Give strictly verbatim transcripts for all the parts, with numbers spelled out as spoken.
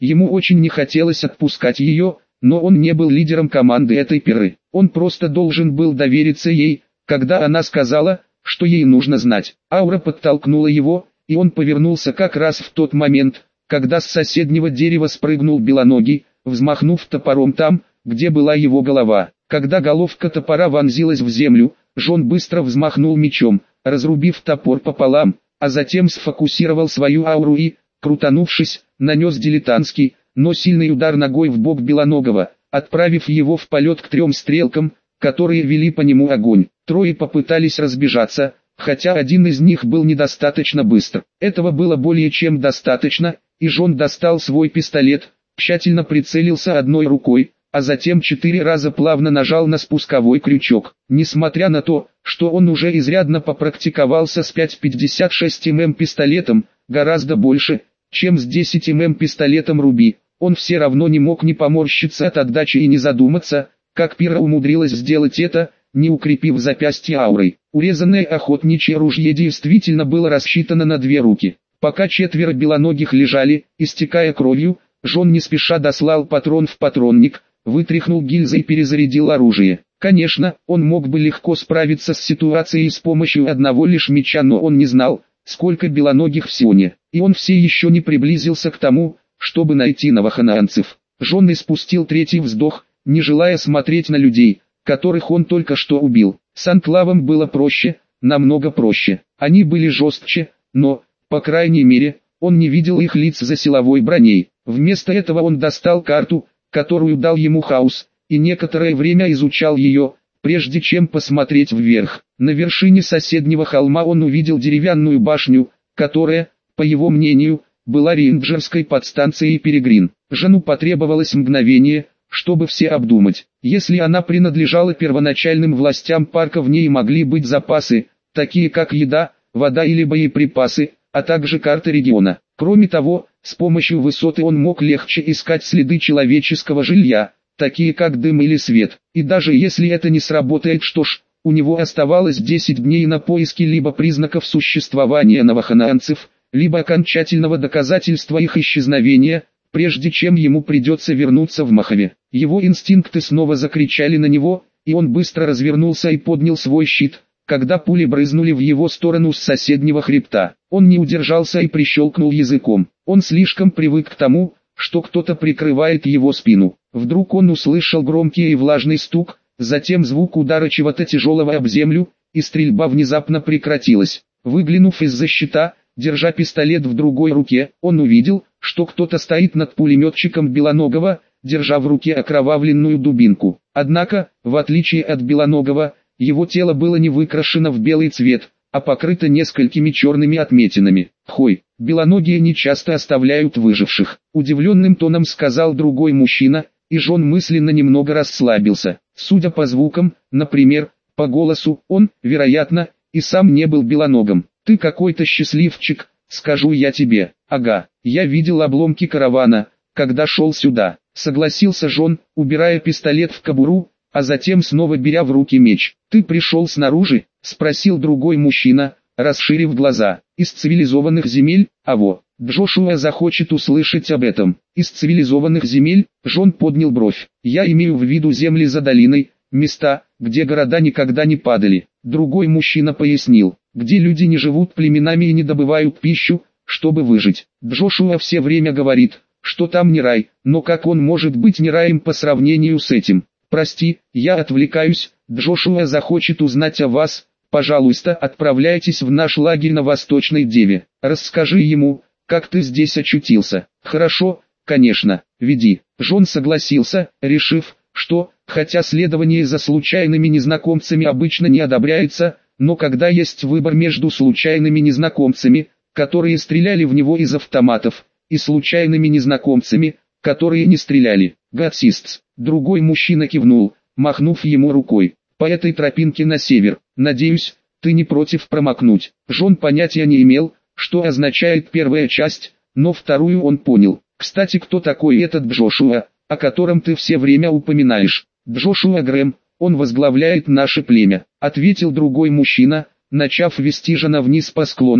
Ему очень не хотелось отпускать ее, но он не был лидером команды этой пиры. Он просто должен был довериться ей, когда она сказала, что ей нужно знать. Аура подтолкнула его, и он повернулся как раз в тот момент, когда с соседнего дерева спрыгнул белоногий, взмахнув топором там, где была его голова. Когда головка топора вонзилась в землю, Джон быстро взмахнул мечом, разрубив топор пополам, а затем сфокусировал свою ауру и, крутанувшись, нанес дилетантский, но сильный удар ногой в бок белоногого, отправив его в полет к трем стрелкам, которые вели по нему огонь. Трое попытались разбежаться, хотя один из них был недостаточно быстр. Этого было более чем достаточно, и Джон достал свой пистолет, тщательно прицелился одной рукой, а затем четыре раза плавно нажал на спусковой крючок. Несмотря на то, что он уже изрядно попрактиковался с пять пятьдесят шесть миллиметров пистолетом, гораздо больше, чем с десять миллиметров пистолетом Руби, он все равно не мог не поморщиться от отдачи и не задуматься, как Пира умудрилась сделать это, не укрепив запястье аурой. Урезанное охотничье ружье действительно было рассчитано на две руки. Пока четверо белоногих лежали, истекая кровью, Джон не спеша дослал патрон в патронник, вытряхнул гильзы и перезарядил оружие. Конечно, он мог бы легко справиться с ситуацией с помощью одного лишь меча, но он не знал, сколько белоногих в Сионе, и он все еще не приблизился к тому, чтобы найти новоханаанцев. Джон испустил третий вздох, не желая смотреть на людей, которых он только что убил. С анклавом было проще, намного проще. Они были жестче, но, по крайней мере, он не видел их лиц за силовой броней. Вместо этого он достал карту, которую дал ему Хаус, и некоторое время изучал ее, прежде чем посмотреть вверх. На вершине соседнего холма он увидел деревянную башню, которая, по его мнению, была рейнджерской подстанцией Перегрин. Жену потребовалось мгновение, чтобы все обдумать. Если она принадлежала первоначальным властям парка, в ней могли быть запасы, такие как еда, вода или боеприпасы, а также карта региона. Кроме того, с помощью высоты он мог легче искать следы человеческого жилья, такие как дым или свет. И даже если это не сработает, что ж, у него оставалось десять дней на поиски либо признаков существования новоханаанцев, либо окончательного доказательства их исчезновения, прежде чем ему придется вернуться в Мохаве. Его инстинкты снова закричали на него, и он быстро развернулся и поднял свой щит, когда пули брызнули в его сторону с соседнего хребта. Он не удержался и прищелкнул языком. Он слишком привык к тому, что кто-то прикрывает его спину. Вдруг он услышал громкий и влажный стук, затем звук удара чего-то тяжелого об землю, и стрельба внезапно прекратилась. Выглянув из-за щита, держа пистолет в другой руке, он увидел, что кто-то стоит над пулеметчиком Белоногого, держа в руке окровавленную дубинку. Однако, в отличие от Белоногого, его тело было не выкрашено в белый цвет, а покрыто несколькими черными отметинами. «Хой, белоногие не часто оставляют выживших», — удивленным тоном сказал другой мужчина, и Джон мысленно немного расслабился. Судя по звукам, например, по голосу, он, вероятно, и сам не был белоногом. «Ты какой-то счастливчик, скажу я тебе». «Ага, я видел обломки каравана, когда шел сюда», — согласился Джон, убирая пистолет в кобуру, а затем снова беря в руки меч. «Ты пришел снаружи?» — спросил другой мужчина, расширив глаза. «Из цивилизованных земель, аво?» Джошуа захочет услышать об этом. «Из цивилизованных земель?» — Джон поднял бровь. «Я имею в виду земли за долиной, места, где города никогда не падали». Другой мужчина пояснил, где люди не живут племенами и не добывают пищу, чтобы выжить. Джошуа все время говорит, что там не рай, но как он может быть не раем по сравнению с этим? «Прости, я отвлекаюсь, Джошуа захочет узнать о вас, пожалуйста, отправляйтесь в наш лагерь на Восточной Деве, расскажи ему, как ты здесь очутился». «Хорошо, конечно, веди». Джон согласился, решив, что, хотя следование за случайными незнакомцами обычно не одобряется, но когда есть выбор между случайными незнакомцами, которые стреляли в него из автоматов, и случайными незнакомцами, которые не стреляли, «Гатсистс». Другой мужчина кивнул, махнув ему рукой. «По этой тропинке на север. Надеюсь, ты не против промокнуть». Джон понятия не имел, что означает первая часть, но вторую он понял. «Кстати, кто такой этот Джошуа, о котором ты все время упоминаешь?» «Джошуа Грэм, он возглавляет наше племя», — ответил другой мужчина, начав вести Жона вниз по склону,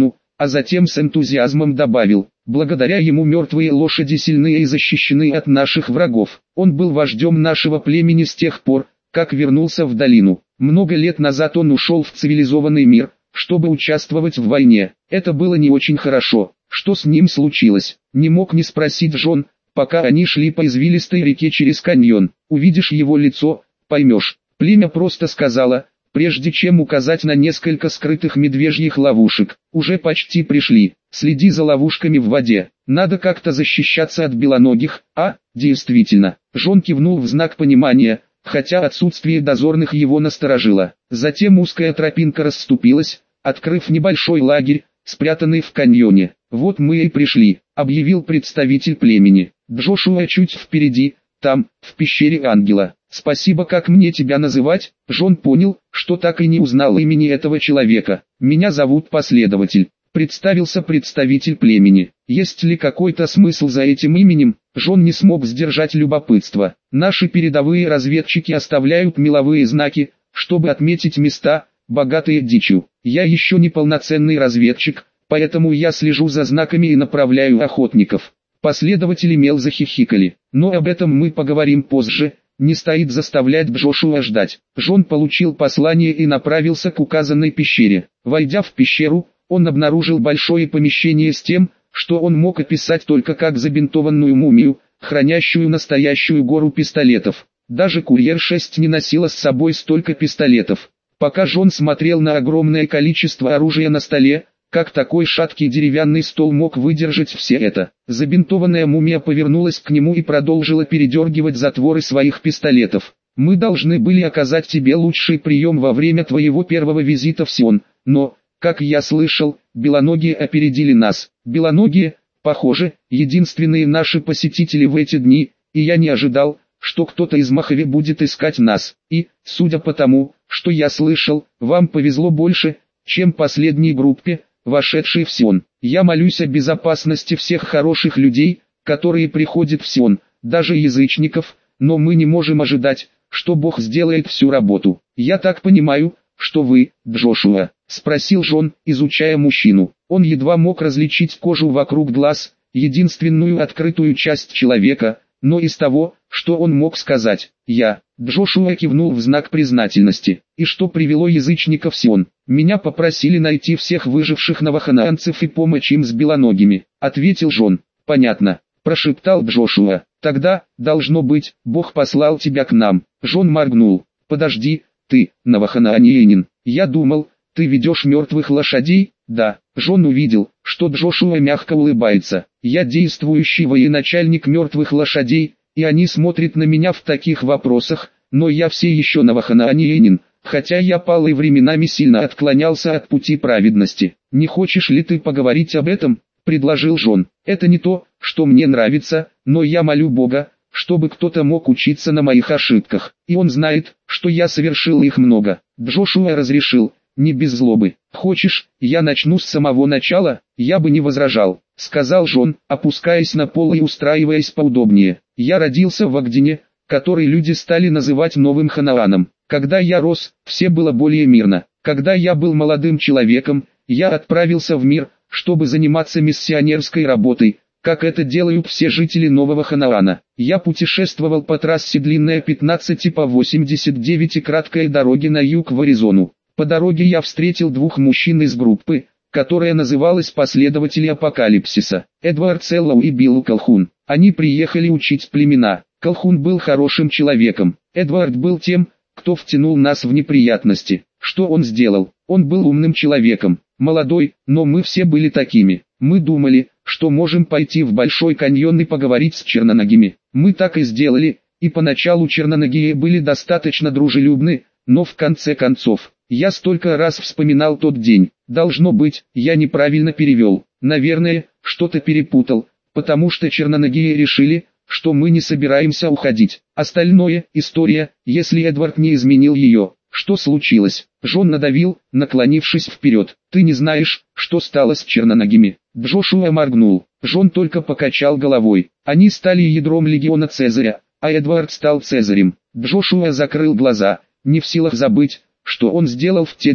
а затем с энтузиазмом добавил: благодаря ему мертвые лошади сильны и защищены от наших врагов. Он был вождем нашего племени с тех пор, как вернулся в долину. Много лет назад он ушел в цивилизованный мир, чтобы участвовать в войне. Это было не очень хорошо. Что с ним случилось? Не мог не спросить Джон, пока они шли по извилистой реке через каньон. Увидишь его лицо, поймешь. Племя просто сказала, прежде чем указать на несколько скрытых медвежьих ловушек. Уже почти пришли. Следи за ловушками в воде. Надо как-то защищаться от белоногих. А, действительно. Джон кивнул в знак понимания, хотя отсутствие дозорных его насторожило. Затем узкая тропинка расступилась, открыв небольшой лагерь, спрятанный в каньоне. «Вот мы и пришли», — объявил представитель племени. Джошуа чуть впереди, там, в пещере ангела. «Спасибо, как мне тебя называть?» Джон понял, что так и не узнал имени этого человека. «Меня зовут Последователь», — представился представитель племени. Есть ли какой-то смысл за этим именем? Джон не смог сдержать любопытство. Наши передовые разведчики оставляют меловые знаки, чтобы отметить места, богатые дичью. Я еще не полноценный разведчик, поэтому я слежу за знаками и направляю охотников. Последователи мел захихикали. Но об этом мы поговорим позже. Не стоит заставлять Джошуа ждать. Джон получил послание и направился к указанной пещере. Войдя в пещеру, он обнаружил большое помещение с тем, что он мог описать только как забинтованную мумию, хранящую настоящую гору пистолетов. Даже курьер шесть не носила с собой столько пистолетов. Пока Джон смотрел на огромное количество оружия на столе, как такой шаткий деревянный стол мог выдержать все это? Забинтованная мумия повернулась к нему и продолжила передергивать затворы своих пистолетов. «Мы должны были оказать тебе лучший прием во время твоего первого визита в Сион, но, как я слышал, белоногие опередили нас. Белоногие, похоже, единственные наши посетители в эти дни, и я не ожидал, что кто-то из Мохаве будет искать нас. И, судя по тому, что я слышал, вам повезло больше, чем последней группе, вошедшей в Сион. Я молюсь о безопасности всех хороших людей, которые приходят в Сион, даже язычников, но мы не можем ожидать, что Бог сделает всю работу. Я так понимаю, что вы, Джошуа?» — спросил Джон, изучая мужчину. Он едва мог различить кожу вокруг глаз, единственную открытую часть человека, но из того, что он мог сказать, «Я». Джошуа кивнул в знак признательности. «И что привело язычников в Сион? Меня попросили найти всех выживших новоханаанцев и помочь им с белоногими», — ответил Джон. «Понятно», — прошептал Джошуа. «Тогда, должно быть, Бог послал тебя к нам». Джон моргнул. «Подожди, ты, новоханаанянин, я думал, ты ведешь мертвых лошадей?» «Да». Джон увидел, что Джошуа мягко улыбается. «Я действующий военачальник мертвых лошадей, и они смотрят на меня в таких вопросах, но я все еще новоханаанянин, хотя я пал и временами сильно отклонялся от пути праведности. Не хочешь ли ты поговорить об этом?» — предложил Джон. «Это не то, что мне нравится, но я молю Бога, чтобы кто-то мог учиться на моих ошибках, и он знает, что я совершил их много». Джошуа разрешил, не без злобы. «Хочешь, я начну с самого начала?» «Я бы не возражал», — сказал Джон, опускаясь на пол и устраиваясь поудобнее. «Я родился в Агдине, который люди стали называть Новым Ханааном. Когда я рос, все было более мирно. Когда я был молодым человеком, я отправился в мир, чтобы заниматься миссионерской работой, как это делают все жители Нового Ханаана. Я путешествовал по трассе длинная пятнадцать по восемьдесят девять и краткой дороги на юг в Аризону. По дороге я встретил двух мужчин из группы, которая называлась «Последователи Апокалипсиса», Эдвард Селлоу и Билл Колхун. Они приехали учить племена. Колхун был хорошим человеком. Эдвард был тем, кто втянул нас в неприятности. Что он сделал? Он был умным человеком, молодой, но мы все были такими. Мы думали, что можем пойти в Большой каньон и поговорить с черноногими. Мы так и сделали, и поначалу черноногие были достаточно дружелюбны, но в конце концов, я столько раз вспоминал тот день. Должно быть, я неправильно перевел. Наверное, что-то перепутал, потому что черноногие решили, что мы не собираемся уходить. Остальное – история, если Эдвард не изменил ее. Что случилось? Джон надавил, наклонившись вперед. Ты не знаешь, что стало с черноногими? Джошуа моргнул. Джон только покачал головой. Они стали ядром легиона Цезаря, а Эдвард стал Цезарем. Джошуа закрыл глаза, не в силах забыть, что он сделал в те дни.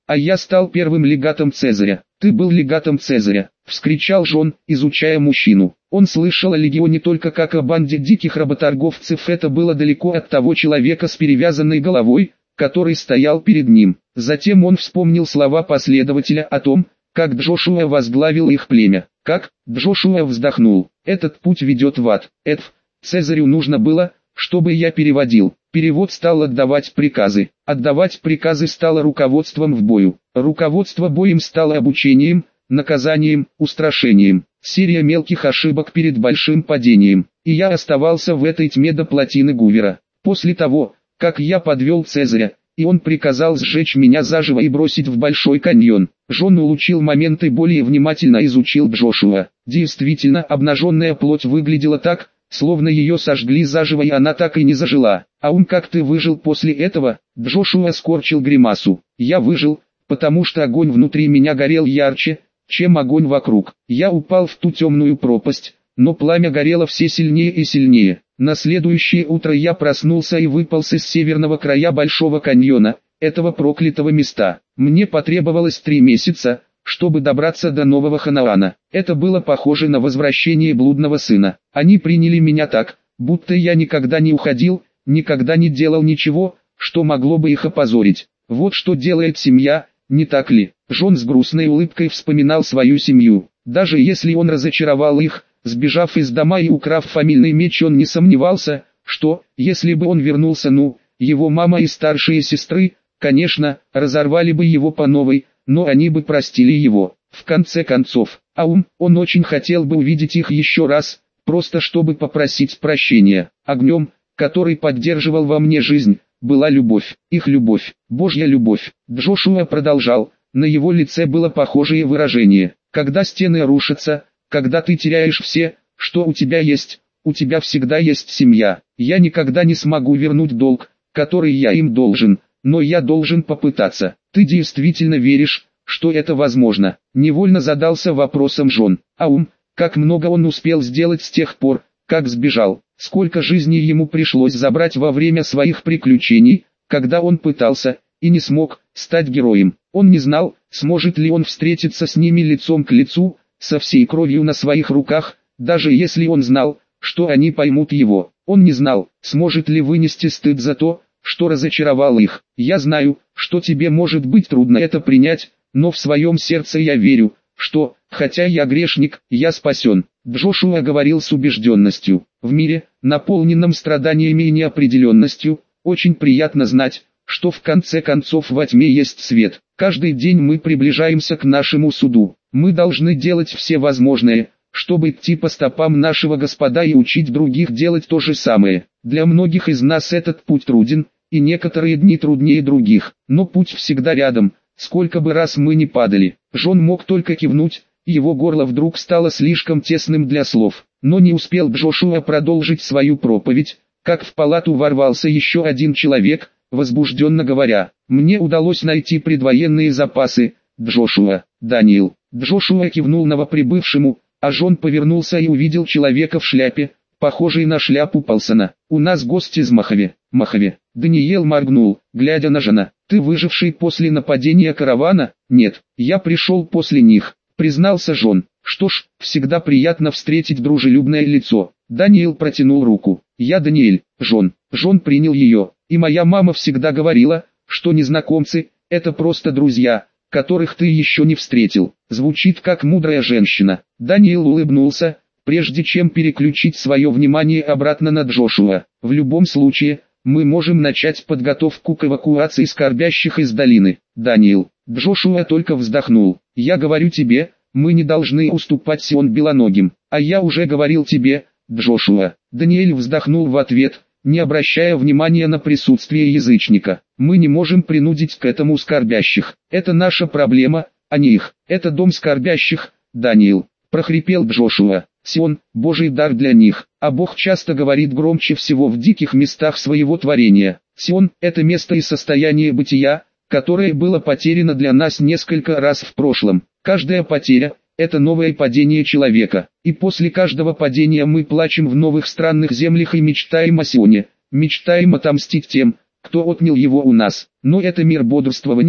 а я стал первым легатом Цезаря. Ты был легатом Цезаря, вскричал Жон, изучая мужчину. Он слышал о легионе только как о банде диких работорговцев, это было далеко от того человека с перевязанной головой, который стоял перед ним. Затем он вспомнил слова последователя о том, как Джошуа возглавил их племя. Как? Джошуа вздохнул. Этот путь ведет в ад. Эдв, Цезарю нужно было, чтобы я переводил. Перевод стал отдавать приказы. Отдавать приказы стало руководством в бою. Руководство боем стало обучением, наказанием, устрашением. Серия мелких ошибок перед большим падением. И я оставался в этой тьме до плотины Гувера. После того, как я подвел Цезаря, и он приказал сжечь меня заживо и бросить в Большой каньон. Жон улучил момент и более внимательно изучил Джошуа. Действительно, обнаженная плоть выглядела так, словно ее сожгли заживо и она так и не зажила. А он как ты выжил после этого? Джошуа скорчил гримасу. Я выжил, потому что огонь внутри меня горел ярче, чем огонь вокруг. Я упал в ту темную пропасть, но пламя горело все сильнее и сильнее. На следующее утро я проснулся и выполз из северного края Большого каньона, этого проклятого места. Мне потребовалось три месяца, чтобы добраться до Нового Ханаана. Это было похоже на возвращение блудного сына. Они приняли меня так, будто я никогда не уходил, никогда не делал ничего, что могло бы их опозорить. Вот что делает семья, не так ли? Жон с грустной улыбкой вспоминал свою семью. Даже если он разочаровал их, сбежав из дома и украв фамильный меч, он не сомневался, что, если бы он вернулся, ну, его мама и старшие сестры, конечно, разорвали бы его по новой, но они бы простили его. В конце концов, Аум, он очень хотел бы увидеть их еще раз, просто чтобы попросить прощения. Огнем, который поддерживал во мне жизнь, была любовь, их любовь, Божья любовь. Джошуа продолжал, на его лице было похожее выражение. Когда стены рушатся, когда ты теряешь все, что у тебя есть, у тебя всегда есть семья. Я никогда не смогу вернуть долг, который я им должен, но я должен попытаться. Ты действительно веришь, что это возможно? Невольно задался вопросом Жон. Аум, как много он успел сделать с тех пор, как сбежал. Сколько жизней ему пришлось забрать во время своих приключений, когда он пытался, и не смог, стать героем. Он не знал, сможет ли он встретиться с ними лицом к лицу, со всей кровью на своих руках, даже если он знал, что они поймут его. Он не знал, сможет ли вынести стыд за то, что разочаровал их. Я знаю, что тебе может быть трудно это принять, но в своем сердце я верю, что, хотя я грешник, я спасен. Джошуа говорил с убежденностью. В мире, наполненном страданиями и неопределенностью, очень приятно знать, что в конце концов во тьме есть свет. Каждый день мы приближаемся к нашему суду. Мы должны делать все возможное, чтобы идти по стопам нашего Господа и учить других делать то же самое. Для многих из нас этот путь труден, и некоторые дни труднее других, но путь всегда рядом, сколько бы раз мы ни падали. Жон мог только кивнуть, его горло вдруг стало слишком тесным для слов. Но не успел Джошуа продолжить свою проповедь, как в палату ворвался еще один человек, возбужденно говоря: «Мне удалось найти предвоенные запасы, Джошуа, Даниил». Джошуа кивнул новоприбывшему, а Жон повернулся и увидел человека в шляпе, похожей на шляпу Палсона. «У нас гость из Махове». «Махове». Даниил моргнул, глядя на Жона. «Ты выживший после нападения каравана?» «Нет, я пришел после них», признался Жон. «Что ж, всегда приятно встретить дружелюбное лицо». Даниил протянул руку. «Я Даниэль, Жон». Жон принял ее, и моя мама всегда говорила, что незнакомцы – это просто друзья, которых ты еще не встретил. Звучит как мудрая женщина. Даниил улыбнулся, прежде чем переключить свое внимание обратно на Джошуа. В любом случае, мы можем начать подготовку к эвакуации скорбящих из долины. Даниил. Джошуа только вздохнул. Я говорю тебе, мы не должны уступать Сион белоногим. А я уже говорил тебе, Джошуа. Даниэль вздохнул в ответ, не обращая внимания на присутствие язычника. Мы не можем принудить к этому скорбящих. Это наша проблема, а не их. Это дом скорбящих, Даниил. Прохрипел Джошуа. Сион – Божий дар для них, а Бог часто говорит громче всего в диких местах своего творения. Сион – это место и состояние бытия, которое было потеряно для нас несколько раз в прошлом. Каждая потеря – это новое падение человека, и после каждого падения мы плачем в новых странных землях и мечтаем о Сионе, мечтаем отомстить тем, кто отнял его у нас. Но это мир бодрствования,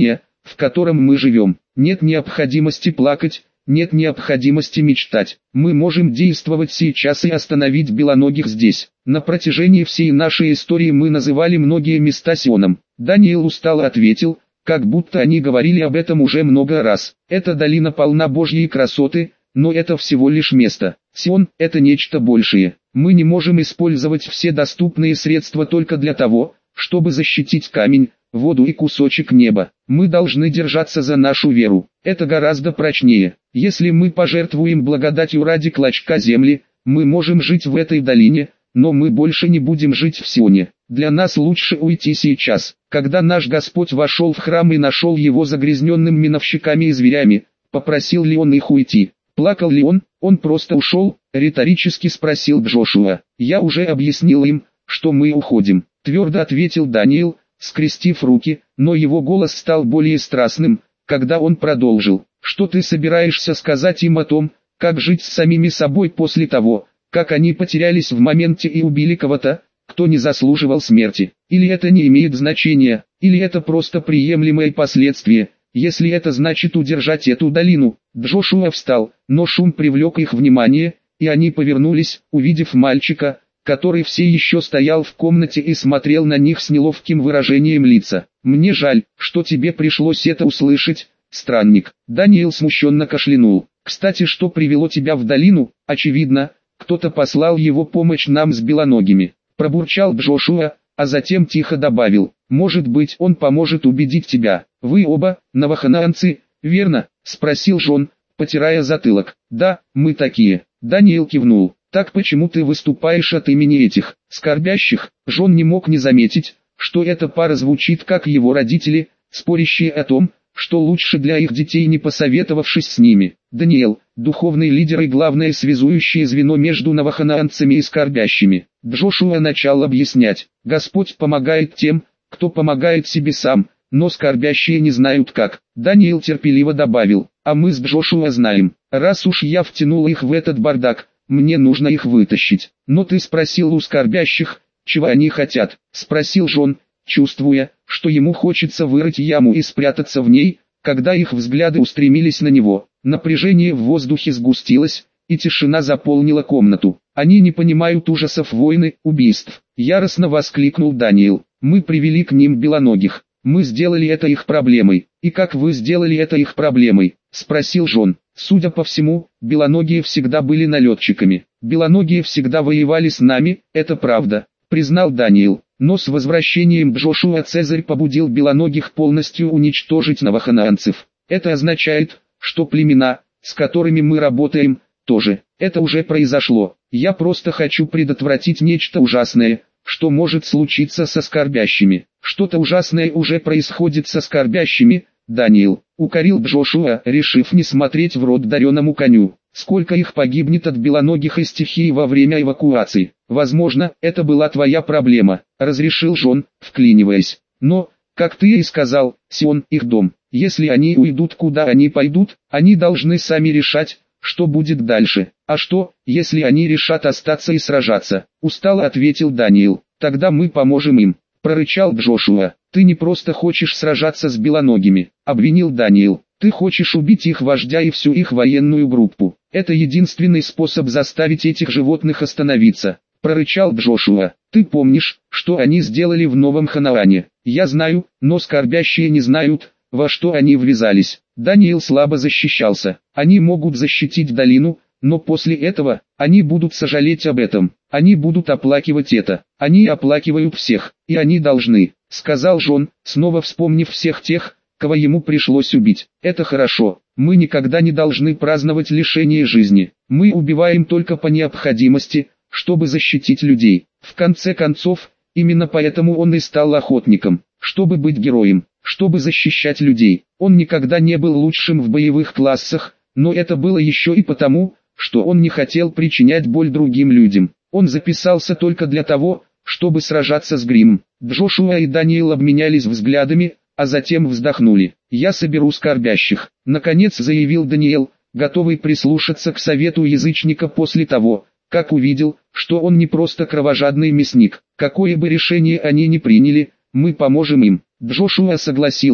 в котором мы живем. Нет необходимости плакать, нет необходимости мечтать. Мы можем действовать сейчас и остановить белоногих здесь. На протяжении всей нашей истории мы называли многие места Сионом. Даниил устало ответил, как будто они говорили об этом уже много раз. Эта долина полна Божьей красоты, но это всего лишь место. Сион – это нечто большее. Мы не можем использовать все доступные средства только для того, чтобы защитить камень, воду и кусочек неба. Мы должны держаться за нашу веру. Это гораздо прочнее. Если мы пожертвуем благодатью ради клочка земли, мы можем жить в этой долине, но мы больше не будем жить в Сионе. Для нас лучше уйти сейчас. Когда наш Господь вошел в храм и нашел его загрязненным миновщиками и зверями, попросил ли он их уйти? Плакал ли он? Он просто ушел, риторически спросил Джошуа. Я уже объяснил им, что мы уходим, твердо ответил Даниил, скрестив руки, но его голос стал более страстным, когда он продолжил. Что ты собираешься сказать им о том, как жить с самими собой после того, как они потерялись в моменте и убили кого-то, кто не заслуживал смерти? Или это не имеет значения, или это просто приемлемые последствия, если это значит удержать эту долину? Джошуа встал, но шум привлек их внимание, и они повернулись, увидев мальчика, который все еще стоял в комнате и смотрел на них с неловким выражением лица. «Мне жаль, что тебе пришлось это услышать, странник». Даниил смущенно кашлянул. «Кстати, что привело тебя в долину? Очевидно, кто-то послал его помощь нам с белоногими», пробурчал Джошуа, а затем тихо добавил: «Может быть, он поможет убедить тебя. Вы оба, новоханаанцы, верно?» спросил Жон, потирая затылок. «Да, мы такие». Даниил кивнул. «Так почему ты выступаешь от имени этих скорбящих?» Жон не мог не заметить, что эта пара звучит как его родители, спорящие о том, что лучше для их детей, не посоветовавшись с ними. Даниил, духовный лидер и главное связующее звено между новоханаанцами и скорбящими. Джошуа начал объяснять: «Господь помогает тем, кто помогает себе сам, но скорбящие не знают как». Даниил терпеливо добавил: «А мы с Джошуа знаем. Раз уж я втянул их в этот бардак, мне нужно их вытащить». «Но ты спросил у скорбящих, чего они хотят?» — спросил Жон, чувствуя, что ему хочется вырыть яму и спрятаться в ней, когда их взгляды устремились на него. Напряжение в воздухе сгустилось, и тишина заполнила комнату. «Они не понимают ужасов войны, убийств», — яростно воскликнул Даниил. «Мы привели к ним белоногих. Мы сделали это их проблемой». «И как вы сделали это их проблемой?» — спросил Жон. «Судя по всему, белоногие всегда были налетчиками. Белоногие всегда воевали с нами, это правда», — признал Даниил. «Но с возвращением Джошуа Цезарь побудил белоногих полностью уничтожить новоханаанцев. Это означает, что племена, с которыми мы работаем, тоже. Это уже произошло. Я просто хочу предотвратить нечто ужасное, что может случиться со скорбящими». «Что-то ужасное уже происходит со скорбящими, Даниил», — укорил Джошуа, решив не смотреть в рот дареному коню. «Сколько их погибнет от белоногих и стихий во время эвакуации? Возможно, это была твоя проблема», — разрешил Жон, вклиниваясь. «Но, как ты и сказал, Сион — их дом. Если они уйдут, куда они пойдут, они должны сами решать, что будет дальше. А что, если они решат остаться и сражаться?» — устало ответил Даниил. «Тогда мы поможем им», — прорычал Джошуа. «Ты не просто хочешь сражаться с белоногими», — обвинил Даниил. «Ты хочешь убить их вождя и всю их военную группу. Это единственный способ заставить этих животных остановиться», — прорычал Джошуа. «Ты помнишь, что они сделали в Новом Ханаане?» «Я знаю, но скорбящие не знают, во что они ввязались». Даниил слабо защищался. «Они могут защитить долину, но после этого, они будут сожалеть об этом. Они будут оплакивать это. Они оплакивают всех, и они должны», — сказал Жон, снова вспомнив всех тех, кого ему пришлось убить. «Это хорошо. Мы никогда не должны праздновать лишение жизни. Мы убиваем только по необходимости, чтобы защитить людей». В конце концов, именно поэтому он и стал охотником, чтобы быть героем, чтобы защищать людей. Он никогда не был лучшим в боевых классах, но это было еще и потому, что он не хотел причинять боль другим людям. Он записался только для того, чтобы сражаться с Гримом. Джошуа и Даниил обменялись взглядами, а затем вздохнули. «Я соберу скорбящих», — наконец заявил Даниил, готовый прислушаться к совету язычника после того, как увидел, что он не просто кровожадный мясник. «Какое бы решение они ни приняли, мы поможем им». Джошуа согласился,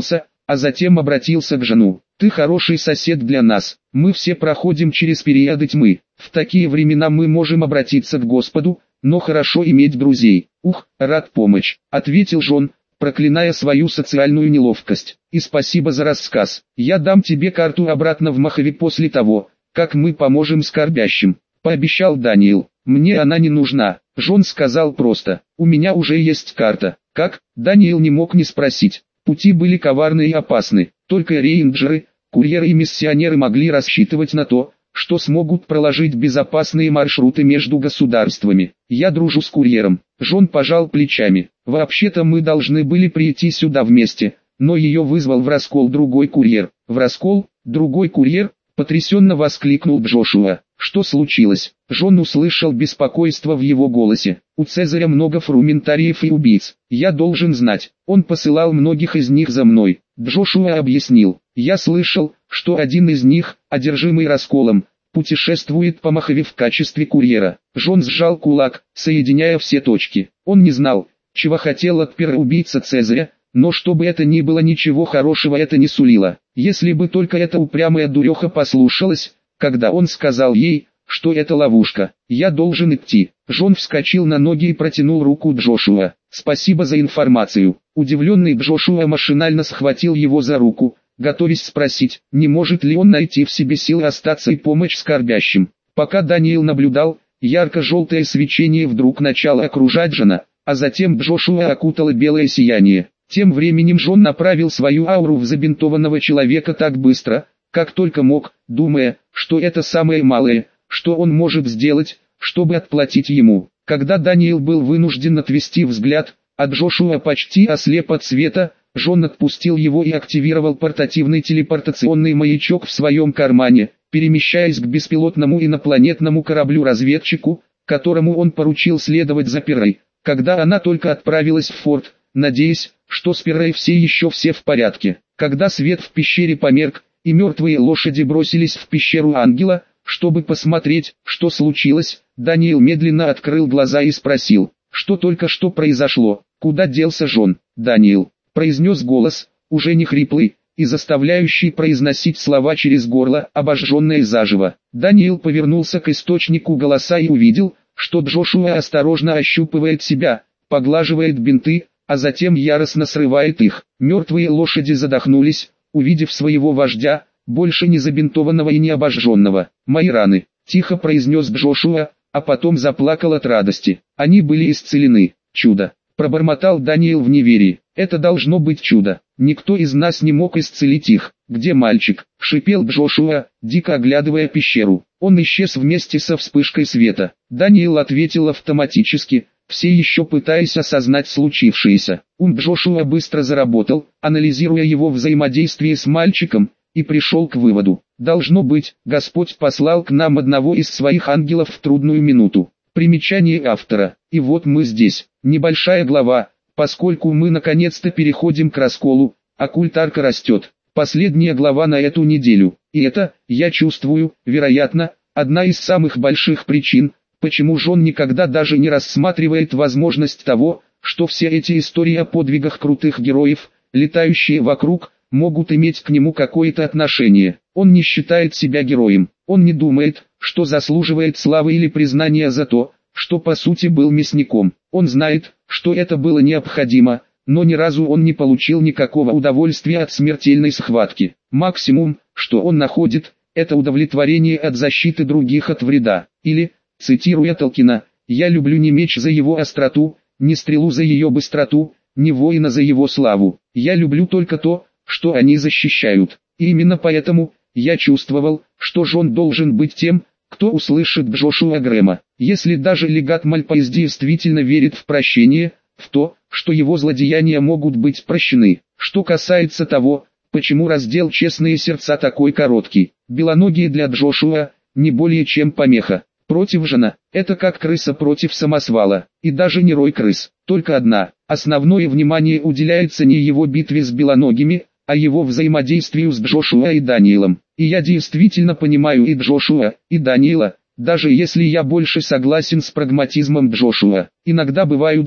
а затем обратился к жену. «Ты хороший сосед для нас, мы все проходим через периоды тьмы, в такие времена мы можем обратиться к Господу, но хорошо иметь друзей». «Ух, рад помочь», — ответил Джон, проклиная свою социальную неловкость. «И спасибо за рассказ. Я дам тебе карту обратно в Мохаве после того, как мы поможем скорбящим», — пообещал Даниил. «Мне она не нужна», — Джон сказал просто. «У меня уже есть карта». «Как?» — Даниил не мог не спросить. Пути были коварны и опасны, только рейнджеры, курьеры и миссионеры могли рассчитывать на то, что смогут проложить безопасные маршруты между государствами. «Я дружу с курьером», — Джон пожал плечами. «Вообще-то мы должны были прийти сюда вместе, но ее вызвал в раскол другой курьер». «В раскол? Другой курьер?» — потрясенно воскликнул Джошуа. «Что случилось?» Джон услышал беспокойство в его голосе. «У Цезаря много фрументариев и убийц. Я должен знать. Он посылал многих из них за мной». Джошуа объяснил. «Я слышал, что один из них, одержимый расколом, путешествует по Мохаве в качестве курьера». Джон сжал кулак, соединяя все точки. Он не знал, чего хотел от первоубийца Цезаря, но чтобы это ни было, ничего хорошего это не сулило. Если бы только эта упрямая дуреха послушалась, когда он сказал ей, что это ловушка. «Я должен идти». Джон вскочил на ноги и протянул руку Джошуа. «Спасибо за информацию». Удивленный Джошуа машинально схватил его за руку, готовясь спросить, не может ли он найти в себе силы остаться и помочь скорбящим. Пока Даниил наблюдал, ярко-желтое свечение вдруг начало окружать Джона, а затем Джошуа окутало белое сияние. Тем временем Джон направил свою ауру в забинтованного человека так быстро, как только мог, думая, что это самое малое, что он может сделать, чтобы отплатить ему. Когда Даниил был вынужден отвести взгляд, а Джошуа почти ослеп от света, Джон отпустил его и активировал портативный телепортационный маячок в своем кармане, перемещаясь к беспилотному инопланетному кораблю-разведчику, которому он поручил следовать за Пирой, когда она только отправилась в форт, надеясь, что с Пирой все еще все в порядке. Когда свет в пещере померк, и мертвые лошади бросились в пещеру ангела, чтобы посмотреть, что случилось, Даниил медленно открыл глаза и спросил, что только что произошло. «Куда делся Джон?» «Даниил», — произнес голос, уже не хриплый, и заставляющий произносить слова через горло, обожженное заживо. Даниил повернулся к источнику голоса и увидел, что Джошуа осторожно ощупывает себя, поглаживает бинты, а затем яростно срывает их. Мертвые лошади задохнулись, увидев своего вождя, больше не забинтованного и не обожженного. «Мои раны», — тихо произнес Джошуа, а потом заплакал от радости. «Они были исцелены. Чудо», — пробормотал Даниил в неверии. «Это должно быть чудо. Никто из нас не мог исцелить их». «Где мальчик?» — шипел Джошуа, дико оглядывая пещеру. Он исчез вместе со вспышкой света. Даниил ответил автоматически, все еще пытаясь осознать случившееся. Ум Джошуа быстро заработал, анализируя его взаимодействие с мальчиком, и пришел к выводу. Должно быть, Господь послал к нам одного из своих ангелов в трудную минуту. Примечание автора. И вот мы здесь. Небольшая глава, поскольку мы наконец-то переходим к расколу, а культ Арка растет. Последняя глава на эту неделю. И это, я чувствую, вероятно, одна из самых больших причин, почему Джон никогда даже не рассматривает возможность того, что все эти истории о подвигах крутых героев, летающие вокруг, могут иметь к нему какое-то отношение. Он не считает себя героем. Он не думает, что заслуживает славы или признания за то, что по сути был мясником. Он знает, что это было необходимо, но ни разу он не получил никакого удовольствия от смертельной схватки. Максимум, что он находит, это удовлетворение от защиты других от вреда. Или, цитируя Толкина, «Я люблю не меч за его остроту, не стрелу за ее быстроту, не воина за его славу. Я люблю только то, что они защищают». И именно поэтому, я чувствовал, что Джон должен быть тем, кто услышит Джошуа Грэма. Если даже легат Мальпайс действительно верит в прощение, в то, что его злодеяния могут быть прощены. Что касается того, почему раздел «Честные сердца» такой короткий, белоногие для Джошуа, не более чем помеха. Против Джона, это как крыса против самосвала, и даже не рой крыс, только одна. Основное внимание уделяется не его битве с белоногими, а его взаимодействию с Джошуа и Даниилом. И я действительно понимаю и Джошуа, и Даниила, даже если я больше согласен с прагматизмом Джошуа. Иногда бывают бои,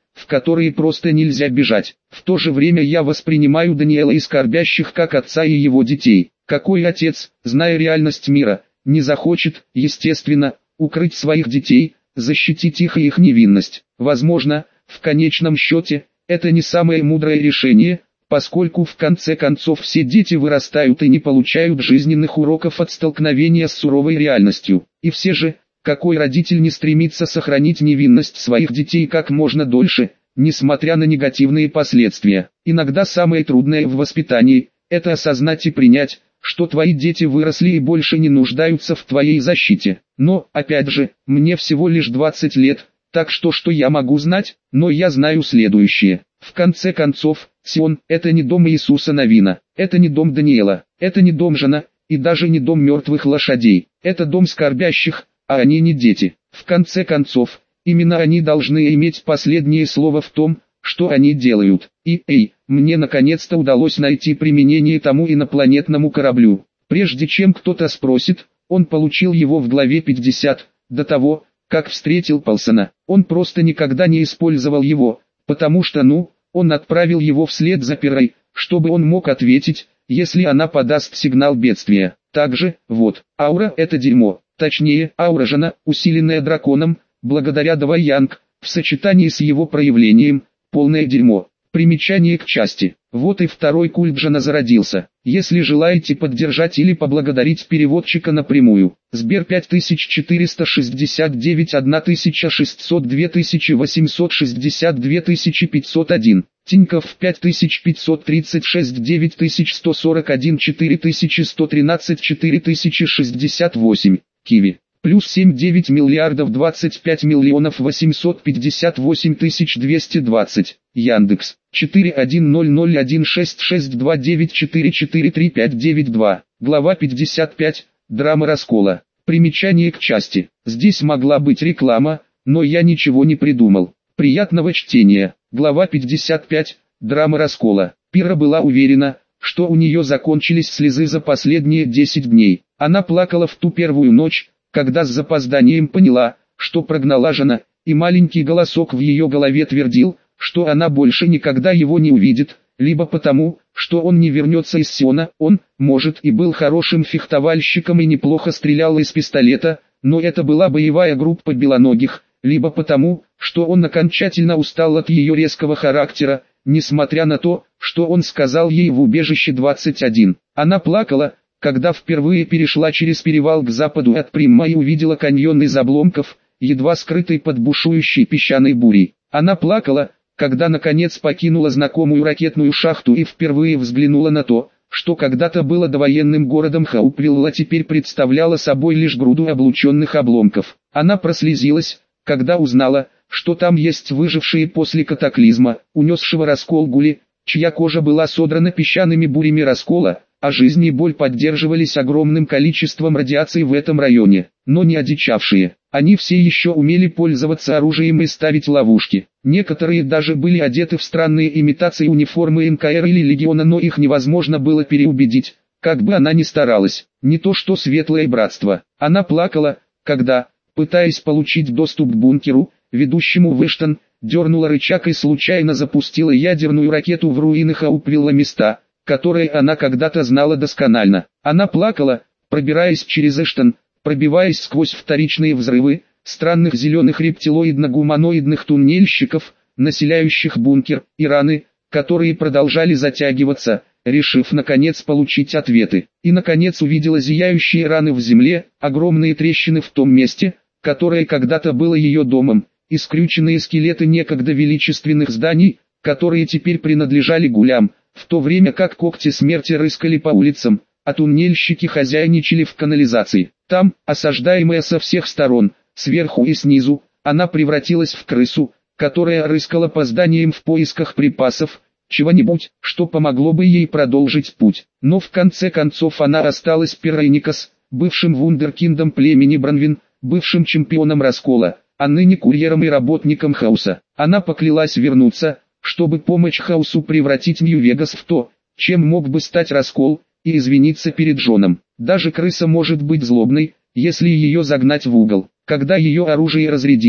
в которые просто нельзя бежать. В то же время я воспринимаю Даниэла и скорбящих как отца и его детей. Какой отец, зная реальность мира, не захочет, естественно, укрыть своих детей, защитить их и их невинность? Возможно, в конечном счете, это не самое мудрое решение, поскольку в конце концов все дети вырастают и не получают жизненных уроков от столкновения с суровой реальностью. И все же, какой родитель не стремится сохранить невинность своих детей как можно дольше, несмотря на негативные последствия? Иногда самое трудное в воспитании – это осознать и принять, что твои дети выросли и больше не нуждаются в твоей защите. Но, опять же, мне всего лишь двадцать лет, так что что я могу знать? Но я знаю следующее. В конце концов, Сион – это не дом Иисуса Навина, это не дом Даниэла, это не дом Жана, и даже не дом мертвых лошадей. Это дом скорбящих, а они не дети. В конце концов, именно они должны иметь последнее слово в том, что они делают. И, эй, мне наконец-то удалось найти применение тому инопланетному кораблю. Прежде чем кто-то спросит, он получил его в главе пятьдесят, до того, как встретил Полсона. Он просто никогда не использовал его, потому что, ну, он отправил его вслед за Пирой, чтобы он мог ответить, если она подаст сигнал бедствия. Также, вот, аура – это дерьмо. Точнее, аура Жана, усиленная драконом, благодаря Давай Янг, в сочетании с его проявлением, полное дерьмо. Примечание к части. Вот и второй культ Жана зародился. Если желаете поддержать или поблагодарить переводчика напрямую. Сбер пять тысяч четыреста шестьдесят девять тысяча шестьсот два тысячи восемьсот шестьдесят два тысячи пятьсот один. Тинькофф пять тысяч пятьсот тридцать шесть девять тысяч сто сорок один четыре тысячи сто тринадцать четыре тысячи шестьдесят восемь. Киви. Плюс семь девять миллиардов двадцать пять миллионов восемьсот пятьдесят восемь тысяч двести двадцать. Яндекс. четыре один ноль ноль один шесть шесть два девять четыре четыре три пять девять два. Глава пятьдесят пять. Драма раскола. Примечание к части. Здесь могла быть реклама, но я ничего не придумал. Приятного чтения. Глава пятьдесят пять. Драма раскола. Пира была уверена, что у нее закончились слезы за последние десять дней. Она плакала в ту первую ночь, когда с запозданием поняла, что прогнала Жана, и маленький голосок в ее голове твердил, что она больше никогда его не увидит, либо потому, что он не вернется из Сиона. Он, может, и был хорошим фехтовальщиком и неплохо стрелял из пистолета, но это была боевая группа белоногих, либо потому, что он окончательно устал от ее резкого характера, несмотря на то, что он сказал ей в убежище двадцать один. Она плакала, когда впервые перешла через перевал к западу от Примма и увидела каньон из обломков, едва скрытый под бушующей песчаной бурей. Она плакала, когда наконец покинула знакомую ракетную шахту и впервые взглянула на то, что когда-то было довоенным городом Хаупвилл, а теперь представляло собой лишь груду облученных обломков. Она прослезилась, когда узнала, что там есть выжившие после катаклизма, унесшего раскол Гули, чья кожа была содрана песчаными бурями раскола, а жизнь и боль поддерживались огромным количеством радиации в этом районе, но не одичавшие. Они все еще умели пользоваться оружием и ставить ловушки. Некоторые даже были одеты в странные имитации униформы эн ка эр или Легиона, но их невозможно было переубедить, как бы она ни старалась. Не то что Светлое Братство. Она плакала, когда, пытаясь получить доступ к бункеру, ведущему в Эштон, дернула рычаг и случайно запустила ядерную ракету в руины Хаупвилла, места, которые она когда-то знала досконально. Она плакала, пробираясь через Эштон, пробиваясь сквозь вторичные взрывы странных зеленых рептилоидно-гуманоидных туннельщиков, населяющих бункер, и раны, которые продолжали затягиваться, решив наконец получить ответы. И наконец увидела зияющие раны в земле, огромные трещины в том месте, которое когда-то было ее домом, и скрюченные скелеты некогда величественных зданий, которые теперь принадлежали гулям, в то время как когти смерти рыскали по улицам, а туннельщики хозяйничали в канализации. Там, осаждаемая со всех сторон, сверху и снизу, она превратилась в крысу, которая рыскала по зданиям в поисках припасов, чего-нибудь, что помогло бы ей продолжить путь. Но в конце концов она осталась Пирайникас, бывшим вундеркиндом племени Бранвин, бывшим чемпионом раскола, а ныне курьером и работником Хаоса. Она поклялась вернуться, чтобы помочь Хаосу превратить Нью-Вегас в то, чем мог бы стать раскол, и извиниться перед Джоном. Даже крыса может быть злобной, если ее загнать в угол. Когда ее оружие разрядилось,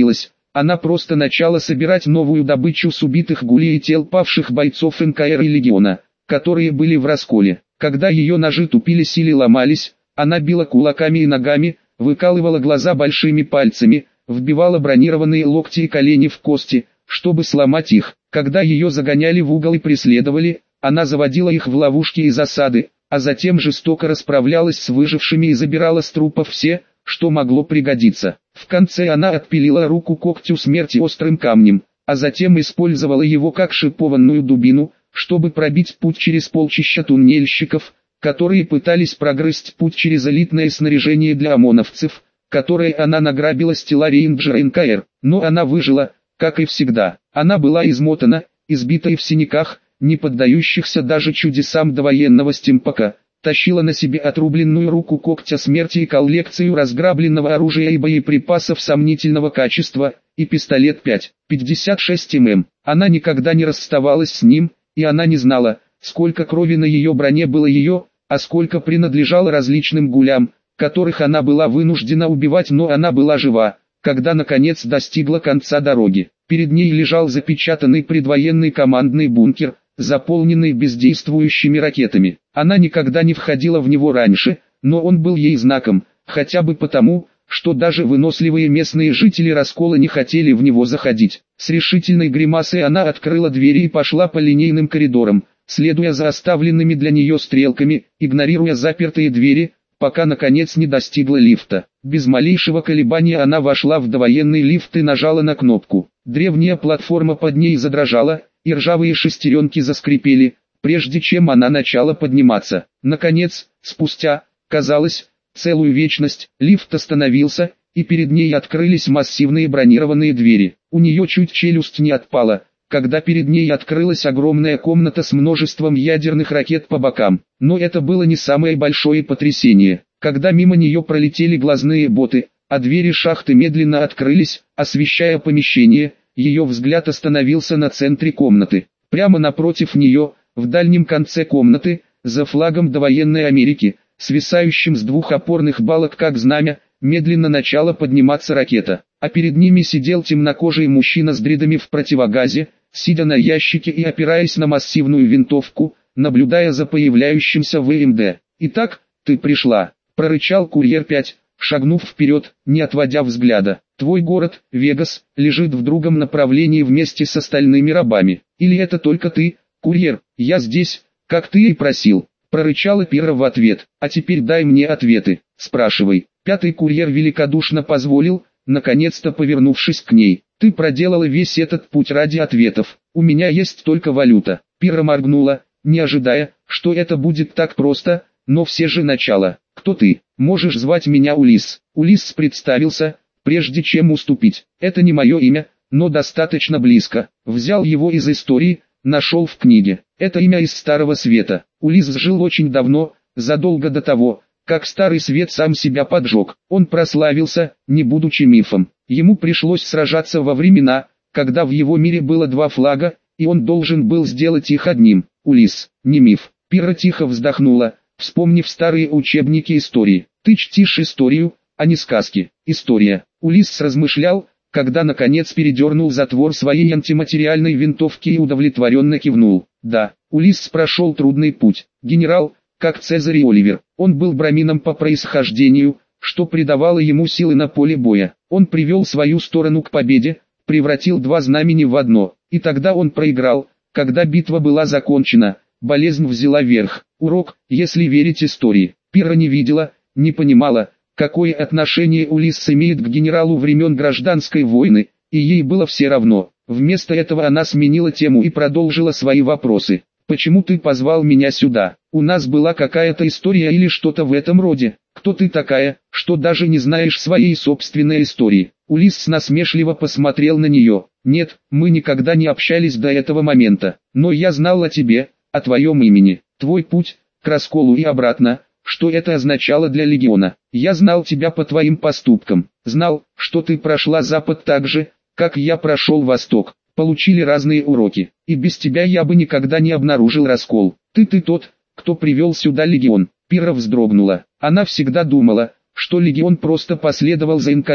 она просто начала собирать новую добычу с убитых гулей и тел павших бойцов эн ка эр и легиона, которые были в расколе. Когда ее ножи тупились или ломались, она била кулаками и ногами, выкалывала глаза большими пальцами, вбивала бронированные локти и колени в кости, чтобы сломать их. Когда ее загоняли в угол и преследовали, она заводила их в ловушки и засады, а затем жестоко расправлялась с выжившими и забирала с трупов все, что могло пригодиться. В конце она отпилила руку когтю смерти острым камнем, а затем использовала его как шипованную дубину, чтобы пробить путь через полчища туннельщиков, которые пытались прогрызть путь через элитное снаряжение для ОМОНовцев, которое она награбила с тела рейнджера эн ка эр. Но она выжила, как и всегда. Она была измотана, избита и в синяках, не поддающихся даже чудесам довоенного стимпака, тащила на себе отрубленную руку когтя смерти и коллекцию разграбленного оружия и боеприпасов сомнительного качества, и пистолет пять пятьдесят шесть миллиметров. Она никогда не расставалась с ним, и она не знала, сколько крови на ее броне было ее, а сколько принадлежало различным гулям, которых она была вынуждена убивать, но она была жива, когда наконец достигла конца дороги. Перед ней лежал запечатанный предвоенный командный бункер, заполненный бездействующими ракетами. Она никогда не входила в него раньше, но он был ей знаком, хотя бы потому, что даже выносливые местные жители раскола не хотели в него заходить. С решительной гримасой она открыла двери и пошла по линейным коридорам, следуя за оставленными для нее стрелками, игнорируя запертые двери, пока наконец не достигла лифта. Без малейшего колебания она вошла в довоенный лифт и нажала на кнопку. Древняя платформа под ней задрожала, и ржавые шестеренки заскрипели, прежде чем она начала подниматься. Наконец, спустя, казалось, целую вечность, лифт остановился, и перед ней открылись массивные бронированные двери. У нее чуть челюсть не отпала, когда перед ней открылась огромная комната с множеством ядерных ракет по бокам. Но это было не самое большое потрясение. Когда мимо нее пролетели глазные боты, а двери шахты медленно открылись, освещая помещение, ее взгляд остановился на центре комнаты. Прямо напротив нее, в дальнем конце комнаты, за флагом довоенной Америки, свисающим с двух опорных балок как знамя, медленно начала подниматься ракета. А перед ними сидел темнокожий мужчина с дредами в противогазе, сидя на ящике и опираясь на массивную винтовку, наблюдая за появляющимся вэ эм дэ. «Итак, ты пришла», — прорычал курьер пять, шагнув вперед, не отводя взгляда. «Твой город, Вегас, лежит в другом направлении вместе с остальными рабами. Или это только ты, курьер? Я здесь, как ты и просил», — прорычала Пира в ответ. «А теперь дай мне ответы, спрашивай». Пятый курьер великодушно позволил, наконец-то повернувшись к ней. «Ты проделала весь этот путь ради ответов. У меня есть только валюта». Пира моргнула, не ожидая, что это будет так просто, но все же начало. «Кто ты? Можешь звать меня Улисс». Улисс представился, прежде чем уступить. «Это не мое имя, но достаточно близко. Взял его из истории, нашел в книге. Это имя из Старого Света». Улисс жил очень давно, задолго до того, как Старый Свет сам себя поджег. Он прославился, не будучи мифом. Ему пришлось сражаться во времена, когда в его мире было два флага, и он должен был сделать их одним. Улисс, не миф. Пира тихо вздохнула, вспомнив старые учебники истории. «Ты чтишь историю, а не сказки». «История». Улисс размышлял, когда наконец передернул затвор своей антиматериальной винтовки и удовлетворенно кивнул. «Да». Улисс прошел трудный путь. Генерал, как Цезарь и Оливер. Он был брамином по происхождению, что придавало ему силы на поле боя. Он привел свою сторону к победе, превратил два знамени в одно, и тогда он проиграл. Когда битва была закончена, болезнь взяла верх. Урок, если верить истории. Пира не видела, не понимала, какое отношение Улисс имеет к генералу времен гражданской войны, и ей было все равно. Вместо этого она сменила тему и продолжила свои вопросы. «Почему ты позвал меня сюда? У нас была какая-то история или что-то в этом роде? Кто ты такая, что даже не знаешь своей собственной истории?» Улисс насмешливо посмотрел на нее. «Нет, мы никогда не общались до этого момента, но я знал о тебе, о твоем имени, твой путь, к расколу и обратно, что это означало для Легиона. Я знал тебя по твоим поступкам, знал, что ты прошла Запад так же, как я прошел Восток. Получили разные уроки, и без тебя я бы никогда не обнаружил раскол. Ты ты тот, кто привел сюда Легион». Пира вздрогнула. Она всегда думала, что Легион просто последовал за эн ка эр,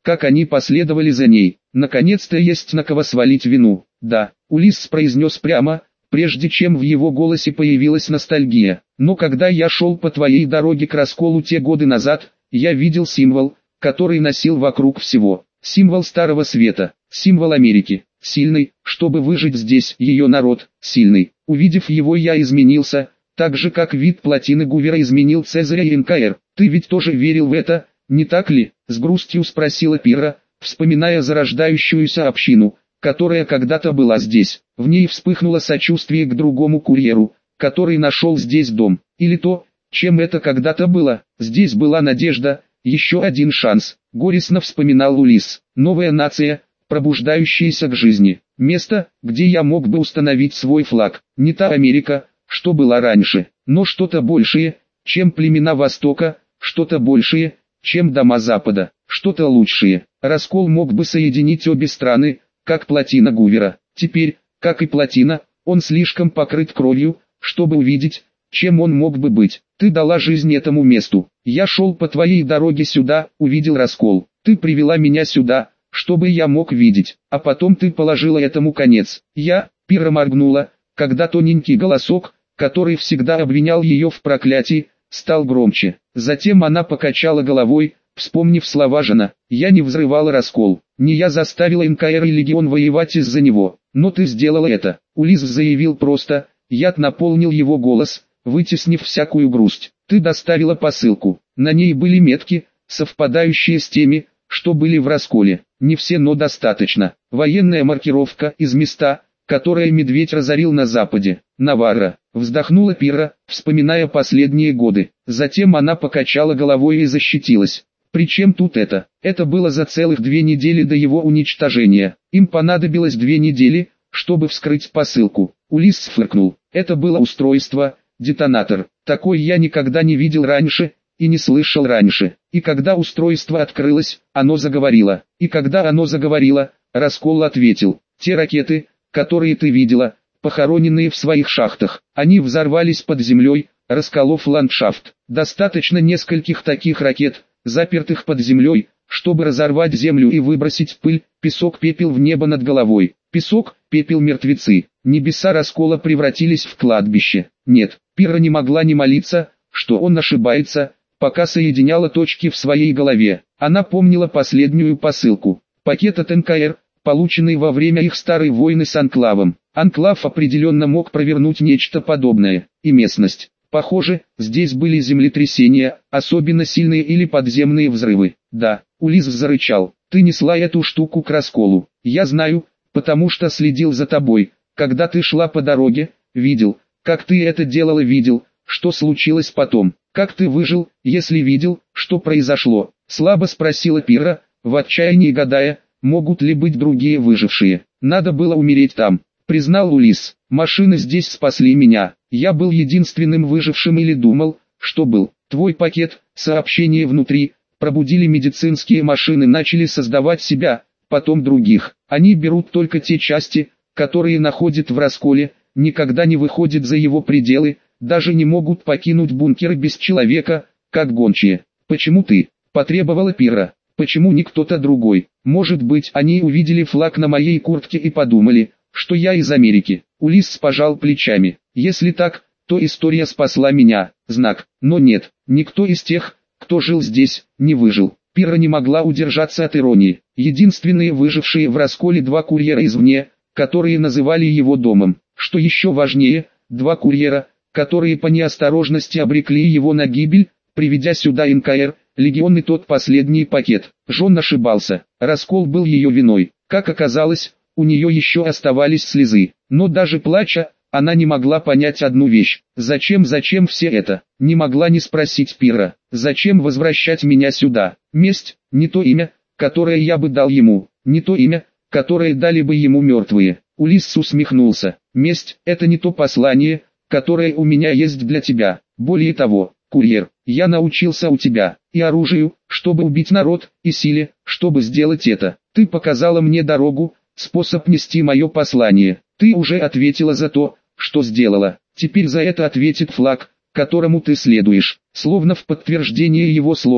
как они последовали за ней. Наконец-то есть на кого свалить вину. Да, Улисс произнес прямо, прежде чем в его голосе появилась ностальгия. Но когда я шел по твоей дороге к расколу те годы назад, я видел символ, который носил вокруг всего. Символ Старого Света, символ Америки. Сильный, чтобы выжить здесь, ее народ, сильный. Увидев его, я изменился, так же как вид плотины Гувера изменил Цезаря и эн ка эр. Ты ведь тоже верил в это, не так ли? С грустью спросила Пирра, вспоминая зарождающуюся общину, которая когда-то была здесь. В ней вспыхнуло сочувствие к другому курьеру, который нашел здесь дом. Или то, чем это когда-то было. Здесь была надежда, еще один шанс. Горестно вспоминал Улисс. Новая нация, пробуждающаяся к жизни. Место, где я мог бы установить свой флаг. Не та Америка, что была раньше, но что-то большее, чем племена Востока, что-то большее, чем дома Запада, что-то лучшее. Раскол мог бы соединить обе страны, как плотина Гувера. Теперь, как и плотина, он слишком покрыт кровью, чтобы увидеть, чем он мог бы быть. Ты дала жизнь этому месту. Я шел по твоей дороге сюда, увидел раскол. Ты привела меня сюда, чтобы я мог видеть, а потом ты положила этому конец. Я, Пирра моргнула, когда тоненький голосок, который всегда обвинял ее в проклятии, стал громче. Затем она покачала головой, вспомнив слова Жана. Я не взрывала раскол, не я заставила эн ка эр и Легион воевать из-за него, но ты сделала это. Улисс заявил просто, яд наполнил его голос, вытеснив всякую грусть. Ты доставила посылку, на ней были метки, совпадающие с теми, что были в расколе. Не все, но достаточно. Военная маркировка из места, которое медведь разорил на западе. Наварра. Вздохнула Пирра, вспоминая последние годы. Затем она покачала головой и защитилась. Причем тут это? Это было за целых две недели до его уничтожения. Им понадобилось две недели, чтобы вскрыть посылку. Улисс фыркнул. Это было устройство, детонатор. Такой я никогда не видел раньше и не слышал раньше. И когда устройство открылось, оно заговорило. И когда оно заговорило, Раскол ответил. Те ракеты, которые ты видела, похороненные в своих шахтах, они взорвались под землей, расколов ландшафт. Достаточно нескольких таких ракет, запертых под землей, чтобы разорвать землю и выбросить пыль, песок, пепел в небо над головой. Песок, пепел, мертвецы. Небеса Раскола превратились в кладбище. Нет, Пирра не могла не молиться, что он ошибается, пока соединяла точки в своей голове. Она помнила последнюю посылку. Пакет от эн ка эр, полученный во время их старой войны с Анклавом. Анклав определенно мог провернуть нечто подобное. И местность. Похоже, здесь были землетрясения, особенно сильные или подземные взрывы. Да, Улисс зарычал. Ты несла эту штуку к Расколу. Я знаю, потому что следил за тобой. Когда ты шла по дороге, видел, как ты это делала, видел, что случилось потом. Как ты выжил, если видел, что произошло? Слабо спросила Пирра, в отчаянии гадая, могут ли быть другие выжившие. Надо было умереть там, признал Улисс. Машины здесь спасли меня. Я был единственным выжившим или думал, что был. Твой пакет, сообщение внутри, пробудили медицинские машины, начали создавать себя, потом других. Они берут только те части, которые находят в Расколе, никогда не выходят за его пределы, даже не могут покинуть бункеры без человека, как гончие. Почему ты? Потребовала Пирра. Почему не кто-то другой? Может быть, они увидели флаг на моей куртке и подумали, что я из Америки. Улисс пожал плечами. Если так, то история спасла меня. Знак. Но нет, никто из тех, кто жил здесь, не выжил. Пирра не могла удержаться от иронии. Единственные выжившие в Расколе два курьера извне, которые называли его домом. Что еще важнее, два курьера, которые по неосторожности обрекли его на гибель, приведя сюда эн ка эр, Легион и тот последний пакет. Джон ошибался. Раскол был ее виной. Как оказалось, у нее еще оставались слезы. Но даже плача, она не могла понять одну вещь. Зачем, зачем все это? Не могла не спросить Пирра. Зачем возвращать меня сюда? Месть, не то имя, которое я бы дал ему. Не то имя, которое дали бы ему мертвые. Улисс усмехнулся. Месть, это не то послание, которое у меня есть для тебя. Более того, курьер, я научился у тебя и оружию, чтобы убить народ, и силе, чтобы сделать это. Ты показала мне дорогу, способ нести мое послание. Ты уже ответила за то, что сделала. Теперь за это ответит флаг, которому ты следуешь. Словно в подтверждение его слов,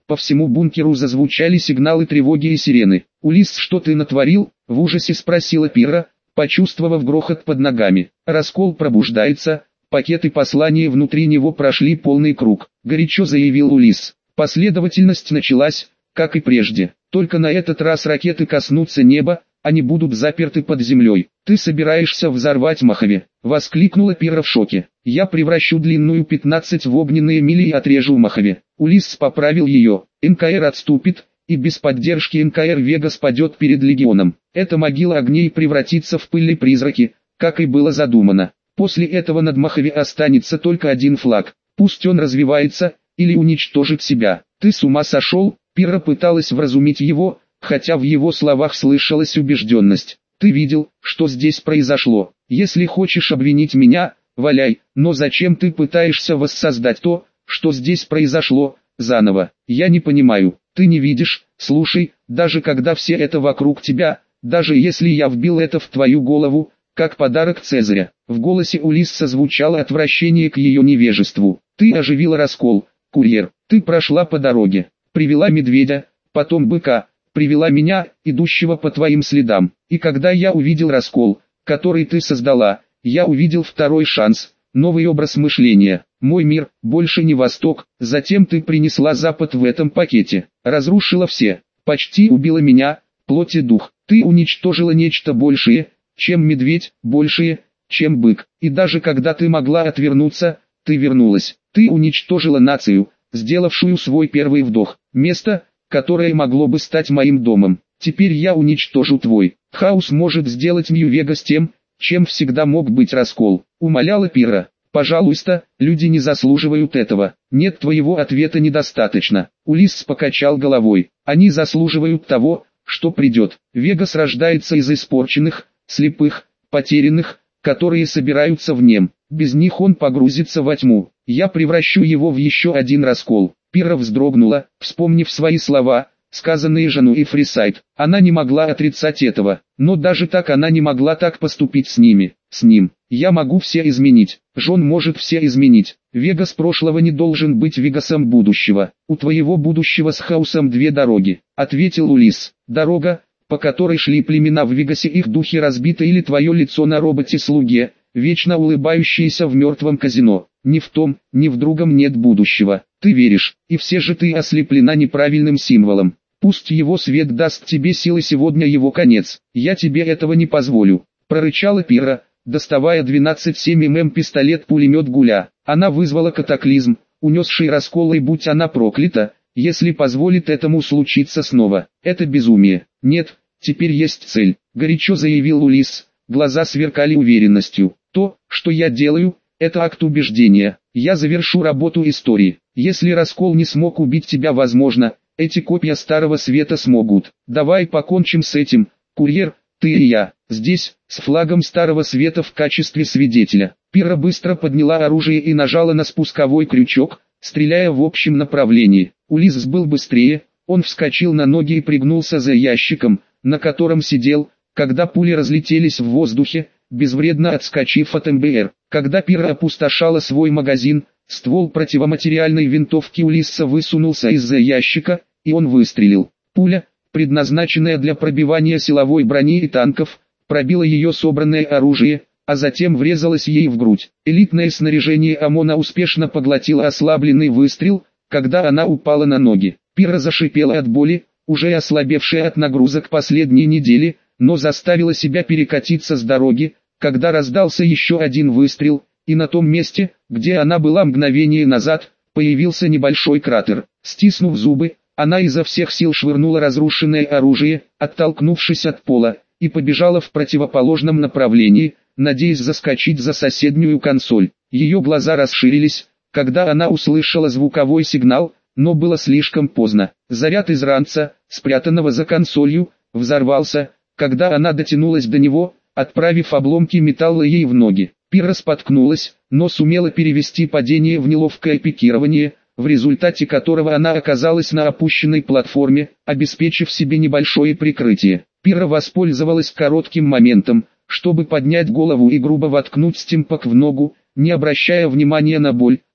По всему бункеру зазвучали сигналы тревоги и сирены. «Улисс, что ты натворил?» — в ужасе спросила Пирра, почувствовав грохот под ногами. «Раскол пробуждается, пакеты послания внутри него прошли полный круг», — горячо заявил Улисс. Последовательность началась, как и прежде, только на этот раз ракеты коснутся неба, они будут заперты под землей. «Ты собираешься взорвать Мохаве?» — воскликнула Пирра в шоке. «Я превращу длинную пятнадцать в огненные мили и отрежу Мохаве». Улисс поправил ее. «эн ка эр отступит, и без поддержки эн ка эр Вегас падет перед Легионом. Эта могила огней превратится в пыль и призраки, как и было задумано. После этого над Мохаве останется только один флаг. Пусть он развивается, или уничтожит себя». «Ты с ума сошел?» Пирра пыталась вразумить его, хотя в его словах слышалась убежденность. «Ты видел, что здесь произошло. Если хочешь обвинить меня, валяй, но зачем ты пытаешься воссоздать то, что здесь произошло, заново? Я не понимаю. Ты не видишь, слушай, даже когда все это вокруг тебя, даже если я вбил это в твою голову, как подарок Цезаря». В голосе Улисса звучало отвращение к ее невежеству. «Ты оживила раскол, курьер. Ты прошла по дороге, привела медведя, потом быка, привела меня, идущего по твоим следам. И когда я увидел раскол, который ты создала, я увидел второй шанс, новый образ мышления. Мой мир, больше не Восток. Затем ты принесла Запад в этом пакете, разрушила все, почти убила меня, плоть и дух. Ты уничтожила нечто большее, чем медведь, большее, чем бык. И даже когда ты могла отвернуться, ты вернулась. Ты уничтожила нацию, сделавшую свой первый вдох, место, которое могло бы стать моим домом. Теперь я уничтожу твой. Хаос может сделать Нью-Вегас тем, чем всегда мог быть раскол», — умоляла Пирра. «Пожалуйста, люди не заслуживают этого». «Нет, твоего ответа недостаточно». Улисс покачал головой. «Они заслуживают того, что придет. Вегас рождается из испорченных, слепых, потерянных, которые собираются в нем. Без них он погрузится во тьму. Я превращу его в еще один раскол». Пирра вздрогнула, вспомнив свои слова, сказанные жену и Фрисайд. Она не могла отрицать этого, но даже так она не могла так поступить с ними, с ним. «Я могу все изменить, Джон может все изменить. Вегас прошлого не должен быть Вегасом будущего. У твоего будущего с хаосом две дороги», — ответил Улисс. «Дорога, по которой шли племена в Вегасе, их духи разбиты, или твое лицо на роботе-слуге, вечно улыбающееся в мертвом казино. Ни в том, ни в другом нет будущего. Ты веришь, и все же ты ослеплена неправильным символом. Пусть его свет даст тебе силы, сегодня его конец. Я тебе этого не позволю», — прорычала Пирра, доставая двенадцать семь миллиметров пистолет-пулемет Гуля. Она вызвала катаклизм, унесший раскол, и будь она проклята, если позволит этому случиться снова. «Это безумие». «Нет, теперь есть цель», — горячо заявил Улисс. Глаза сверкали уверенностью. «То, что я делаю, это акт убеждения. Я завершу работу истории. Если раскол не смог убить тебя, возможно, эти копья Старого Света смогут. Давай покончим с этим, курьер, ты и я, здесь, с флагом Старого Света в качестве свидетеля». Пирра быстро подняла оружие и нажала на спусковой крючок, стреляя в общем направлении. Улисс был быстрее, он вскочил на ноги и пригнулся за ящиком, на котором сидел, когда пули разлетелись в воздухе, безвредно отскочив от эм бэ эр. Когда Пирра опустошала свой магазин, ствол противоматериальной винтовки Улисса высунулся из-за ящика, и он выстрелил. Пуля, предназначенная для пробивания силовой брони и танков, пробила ее собранное оружие, а затем врезалась ей в грудь. Элитное снаряжение ОМОНа успешно поглотило ослабленный выстрел, когда она упала на ноги. Пирра зашипела от боли, уже ослабевшая от нагрузок последней недели, но заставила себя перекатиться с дороги, когда раздался еще один выстрел, и на том месте, где она была мгновение назад, появился небольшой кратер. Стиснув зубы, она изо всех сил швырнула разрушенное оружие, оттолкнувшись от пола, и побежала в противоположном направлении, надеясь заскочить за соседнюю консоль. Ее глаза расширились, когда она услышала звуковой сигнал, но было слишком поздно. Заряд из ранца, спрятанного за консолью, взорвался, когда она дотянулась до него, отправив обломки металла ей в ноги. Пирра споткнулась, но сумела перевести падение в неловкое пикирование, в результате которого она оказалась на опущенной платформе, обеспечив себе небольшое прикрытие. Пирра воспользовалась коротким моментом, чтобы поднять голову и грубо воткнуть стимпак в ногу, не обращая внимания на боль,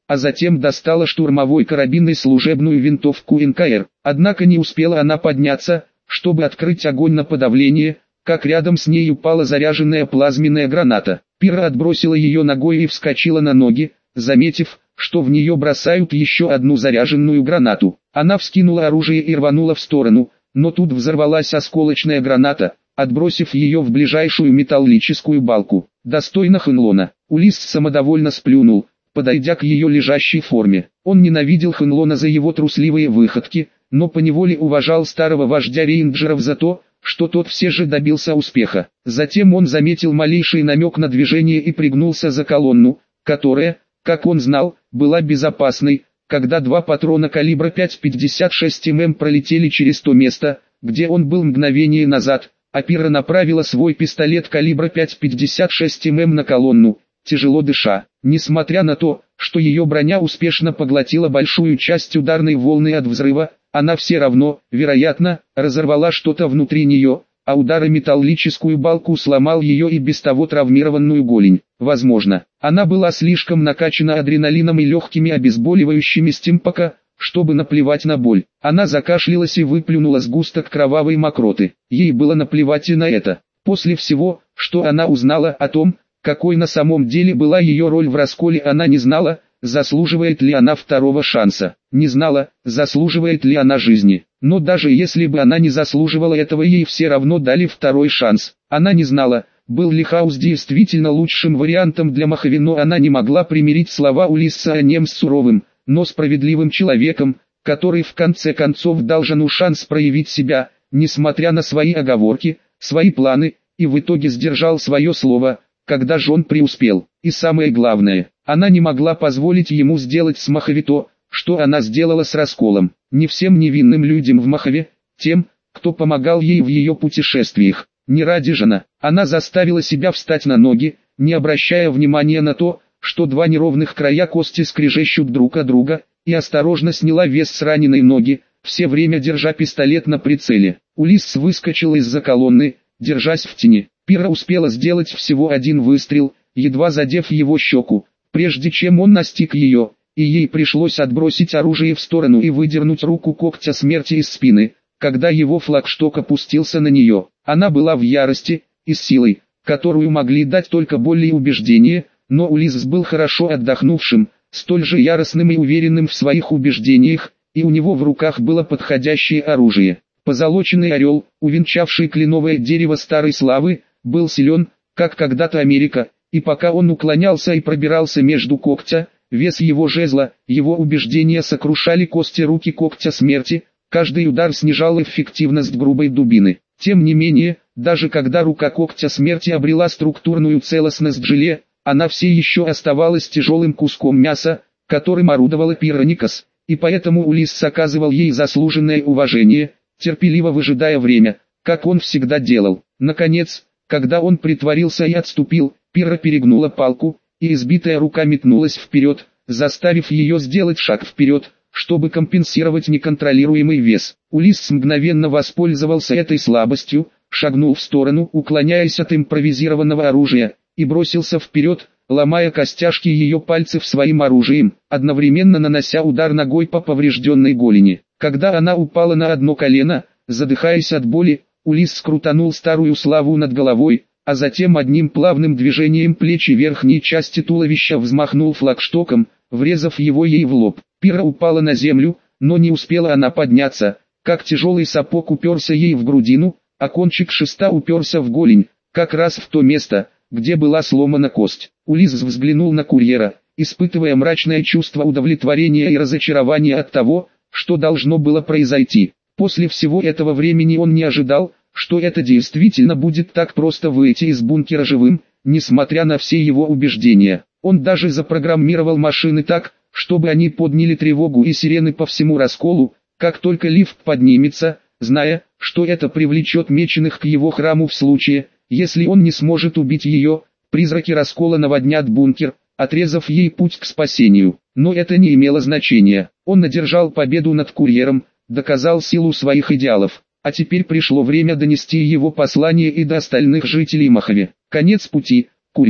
а затем достала штурмовой карабин и служебную винтовку эн ка эр. Однако не успела она подняться, чтобы открыть огонь на подавление, как рядом с ней упала заряженная плазменная граната. Пира отбросила ее ногой и вскочила на ноги, заметив, что в нее бросают еще одну заряженную гранату. Она вскинула оружие и рванула в сторону, но тут взорвалась осколочная граната, отбросив ее в ближайшую металлическую балку. Достойно Хэнлона. Улисс самодовольно сплюнул, подойдя к ее лежащей форме. Он ненавидел Хэнлона за его трусливые выходки, но поневоле уважал старого вождя рейнджеров за то, что тот все же добился успеха. Затем он заметил малейший намек на движение и пригнулся за колонну, которая, как он знал, была безопасной, когда два патрона калибра пять пятьдесят шесть миллиметров пролетели через то место, где он был мгновение назад, а Пира направила свой пистолет калибра пять пятьдесят шесть миллиметров на колонну, тяжело дыша. Несмотря на то, что ее броня успешно поглотила большую часть ударной волны от взрыва, она все равно, вероятно, разорвала что-то внутри нее, а удар о металлическую балку сломал ее и без того травмированную голень. Возможно, она была слишком накачана адреналином и легкими обезболивающими стимпака, чтобы наплевать на боль. Она закашлялась и выплюнула сгусток кровавой мокроты. Ей было наплевать и на это. После всего, что она узнала о том, какой на самом деле была ее роль в расколе, она не знала, заслуживает ли она второго шанса. Не знала, заслуживает ли она жизни. Но даже если бы она не заслуживала этого, ей все равно дали второй шанс. Она не знала, был ли Хаус действительно лучшим вариантом для Мохаве, но она не могла примирить слова Улисса о нем с суровым, но справедливым человеком, который в конце концов дал Жану шанс проявить себя, несмотря на свои оговорки, свои планы, и в итоге сдержал свое слово, когда Джон преуспел. И самое главное, она не могла позволить ему сделать с Мохаве то, что она сделала с расколом. Не всем невинным людям в Мохаве, тем, кто помогал ей в ее путешествиях. Не ради Жана, она заставила себя встать на ноги, не обращая внимания на то, что два неровных края кости скрежещут друг от друга, и осторожно сняла вес с раненой ноги, все время держа пистолет на прицеле. Улисс выскочил из-за колонны, держась в тени. Пира успела сделать всего один выстрел, едва задев его щеку, прежде чем он настиг ее, и ей пришлось отбросить оружие в сторону и выдернуть руку когтя смерти из спины, когда его флагшток опустился на нее. Она была в ярости и с силой, которую могли дать только боль и убеждение, но Улисс был хорошо отдохнувшим, столь же яростным и уверенным в своих убеждениях, и у него в руках было подходящее оружие. Позолоченный орел, увенчавший кленовое дерево старой славы, был силен, как когда-то Америка, и пока он уклонялся и пробирался между когтя, вес его жезла, его убеждения сокрушали кости руки когтя смерти, каждый удар снижал эффективность грубой дубины. Тем не менее, даже когда рука когтя смерти обрела структурную целостность желе, она все еще оставалась тяжелым куском мяса, которым орудовала Пира Никас, и поэтому Улисс оказывал ей заслуженное уважение, терпеливо выжидая время, как он всегда делал. Наконец, когда он притворился и отступил, Пира перегнула палку, и избитая рука метнулась вперед, заставив ее сделать шаг вперед, чтобы компенсировать неконтролируемый вес. Улисс мгновенно воспользовался этой слабостью, шагнул в сторону, уклоняясь от импровизированного оружия, и бросился вперед, ломая костяшки ее пальцев своим оружием, одновременно нанося удар ногой по поврежденной голени. Когда она упала на одно колено, задыхаясь от боли, Улисс крутанул старую славу над головой, а затем одним плавным движением плечи верхней части туловища взмахнул флагштоком, врезав его ей в лоб. Пира упала на землю, но не успела она подняться, как тяжелый сапог уперся ей в грудину, а кончик шеста уперся в голень, как раз в то место, где была сломана кость. Улисс взглянул на курьера, испытывая мрачное чувство удовлетворения и разочарования от того, что должно было произойти. После всего этого времени он не ожидал, что это действительно будет так просто выйти из бункера живым, несмотря на все его убеждения. Он даже запрограммировал машины так, чтобы они подняли тревогу и сирены по всему расколу, как только лифт поднимется, зная, что это привлечет меченых к его храму в случае, если он не сможет убить ее. Призраки раскола наводнят бункер, отрезав ей путь к спасению. Но это не имело значения. Он одержал победу над курьером, доказал силу своих идеалов. А теперь пришло время донести его послание и до остальных жителей Мохаве. Конец пути, курьер.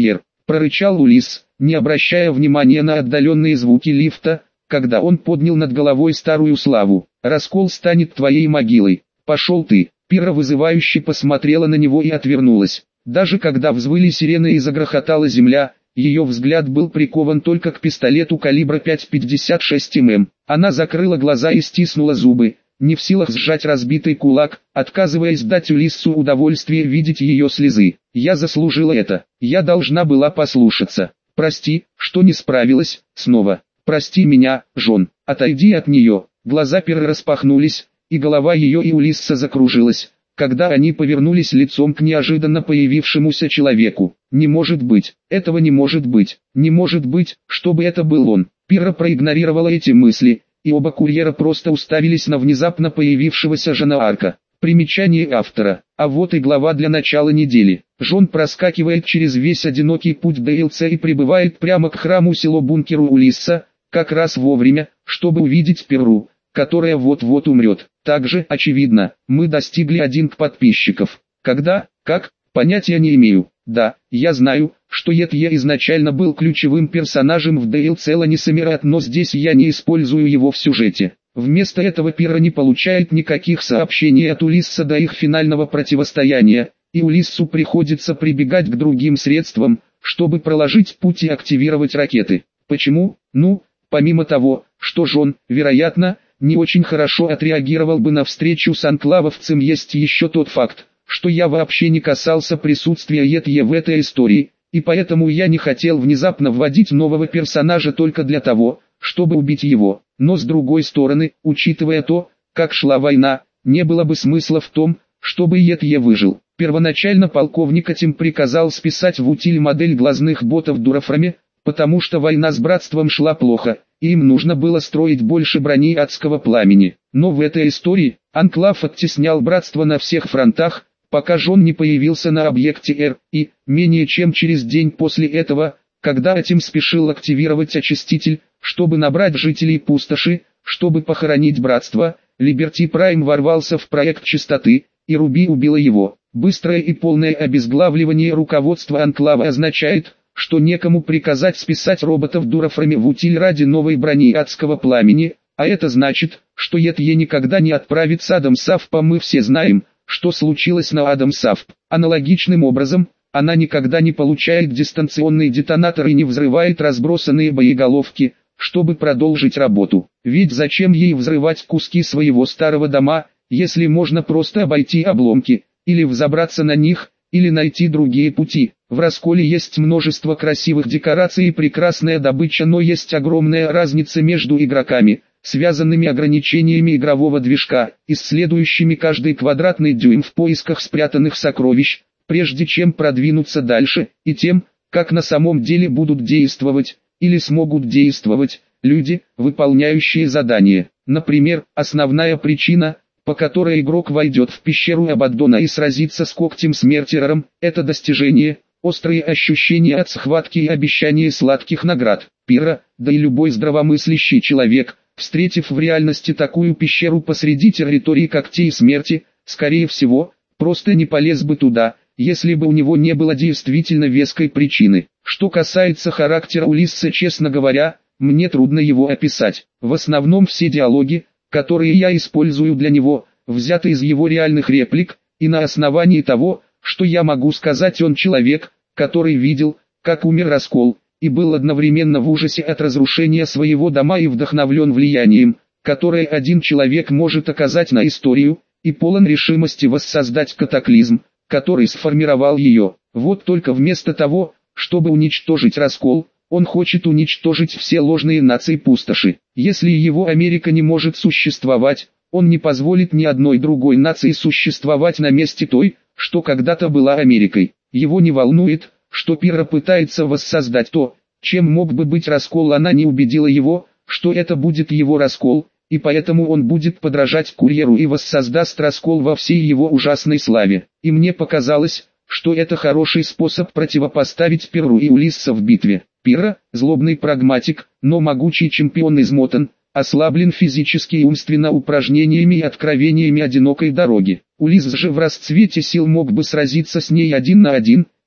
прорычал Улисс, не обращая внимания на отдаленные звуки лифта, когда он поднял над головой старую славу. «Раскол станет твоей могилой. Пошел ты!» Пирра вызывающе посмотрела на него и отвернулась. Даже когда взвыли сирены и загрохотала земля, ее взгляд был прикован только к пистолету калибра пять пятьдесят шесть миллиметров. Она закрыла глаза и стиснула зубы, не в силах сжать разбитый кулак, отказываясь дать Улиссу удовольствие видеть ее слезы. «Я заслужила это. Я должна была послушаться. Прости, что не справилась, снова. Прости меня, Жон. Отойди от нее». Глаза Пирры распахнулись, и голова ее и Улисса закружилась, когда они повернулись лицом к неожиданно появившемуся человеку. «Не может быть, этого не может быть, не может быть, чтобы это был он». Пирра проигнорировала эти мысли, и оба курьера просто уставились на внезапно появившегося Жона Арка. Примечание автора. А вот и глава для начала недели. Жон проскакивает через весь одинокий путь до ДЛЦ и прибывает прямо к храму-село-бункеру Улисса, как раз вовремя, чтобы увидеть Пирру, которая вот-вот умрет. Также, очевидно, мы достигли один к подписчиков. Когда, как, понятия не имею. Да, я знаю, что Етье изначально был ключевым персонажем в ди эл си Ланнисемера, но здесь я не использую его в сюжете. Вместо этого Пирра не получает никаких сообщений от Улисса до их финального противостояния, и Улиссу приходится прибегать к другим средствам, чтобы проложить путь и активировать ракеты. Почему? Ну, помимо того, что Жон, вероятно, не очень хорошо отреагировал бы на встречу с анклавовцем, есть еще тот факт, что я вообще не касался присутствия Етье в этой истории, и поэтому я не хотел внезапно вводить нового персонажа только для того, чтобы убить его. Но с другой стороны, учитывая то, как шла война, не было бы смысла в том, чтобы Етье выжил. Первоначально полковник этим приказал списать в утиль модель глазных ботов Дурафраме, потому что война с братством шла плохо, и им нужно было строить больше брони адского пламени. Но в этой истории, анклав оттеснял братство на всех фронтах, пока Жон не появился на объекте Р, и, менее чем через день после этого, когда этим спешил активировать очиститель, чтобы набрать жителей пустоши, чтобы похоронить братство, Либерти Прайм ворвался в проект чистоты, и Руби убила его. Быстрое и полное обезглавливание руководства анклава означает, что некому приказать списать роботов Дурафраме в утиль ради новой брони адского пламени, а это значит, что Етье никогда не отправит Адам Савпа. Мы все знаем, что случилось на Адам Савп. Аналогичным образом, она никогда не получает дистанционный детонатор и не взрывает разбросанные боеголовки, чтобы продолжить работу. Ведь зачем ей взрывать куски своего старого дома, если можно просто обойти обломки, или взобраться на них, или найти другие пути. В расколе есть множество красивых декораций и прекрасная добыча, но есть огромная разница между игроками, связанными ограничениями игрового движка, исследующими каждый квадратный дюйм в поисках спрятанных сокровищ, прежде чем продвинуться дальше, и тем, как на самом деле будут действовать, или смогут действовать, люди, выполняющие задания. Например, основная причина, по которой игрок войдет в пещеру Абаддона и сразится с когтем смертером, это достижение, острые ощущения от схватки и обещание сладких наград. Пирра, да и любой здравомыслящий человек, встретив в реальности такую пещеру посреди территории когтей смерти, скорее всего, просто не полез бы туда, если бы у него не было действительно веской причины. Что касается характера Улисса, честно говоря, мне трудно его описать. В основном все диалоги, которые я использую для него, взяты из его реальных реплик, и на основании того, что я могу сказать, он человек, который видел, как умер Раскол, и был одновременно в ужасе от разрушения своего дома и вдохновлен влиянием, которое один человек может оказать на историю, и полон решимости воссоздать катаклизм, который сформировал ее. Вот только вместо того, чтобы уничтожить Раскол, он хочет уничтожить все ложные нации пустоши. Если его Америка не может существовать, он не позволит ни одной другой нации существовать на месте той, что когда-то была Америкой. Его не волнует, что Пирра пытается воссоздать то, чем мог бы быть Раскол. Она не убедила его, что это будет его Раскол, и поэтому он будет подражать курьеру и воссоздаст Раскол во всей его ужасной славе. И мне показалось, что это хороший способ противопоставить Пирру и Улисса в битве. Пирра, злобный прагматик, но могучий чемпион, измотан, ослаблен физически и умственно упражнениями и откровениями одинокой дороги. Улисс же в расцвете сил мог бы сразиться с ней один на один,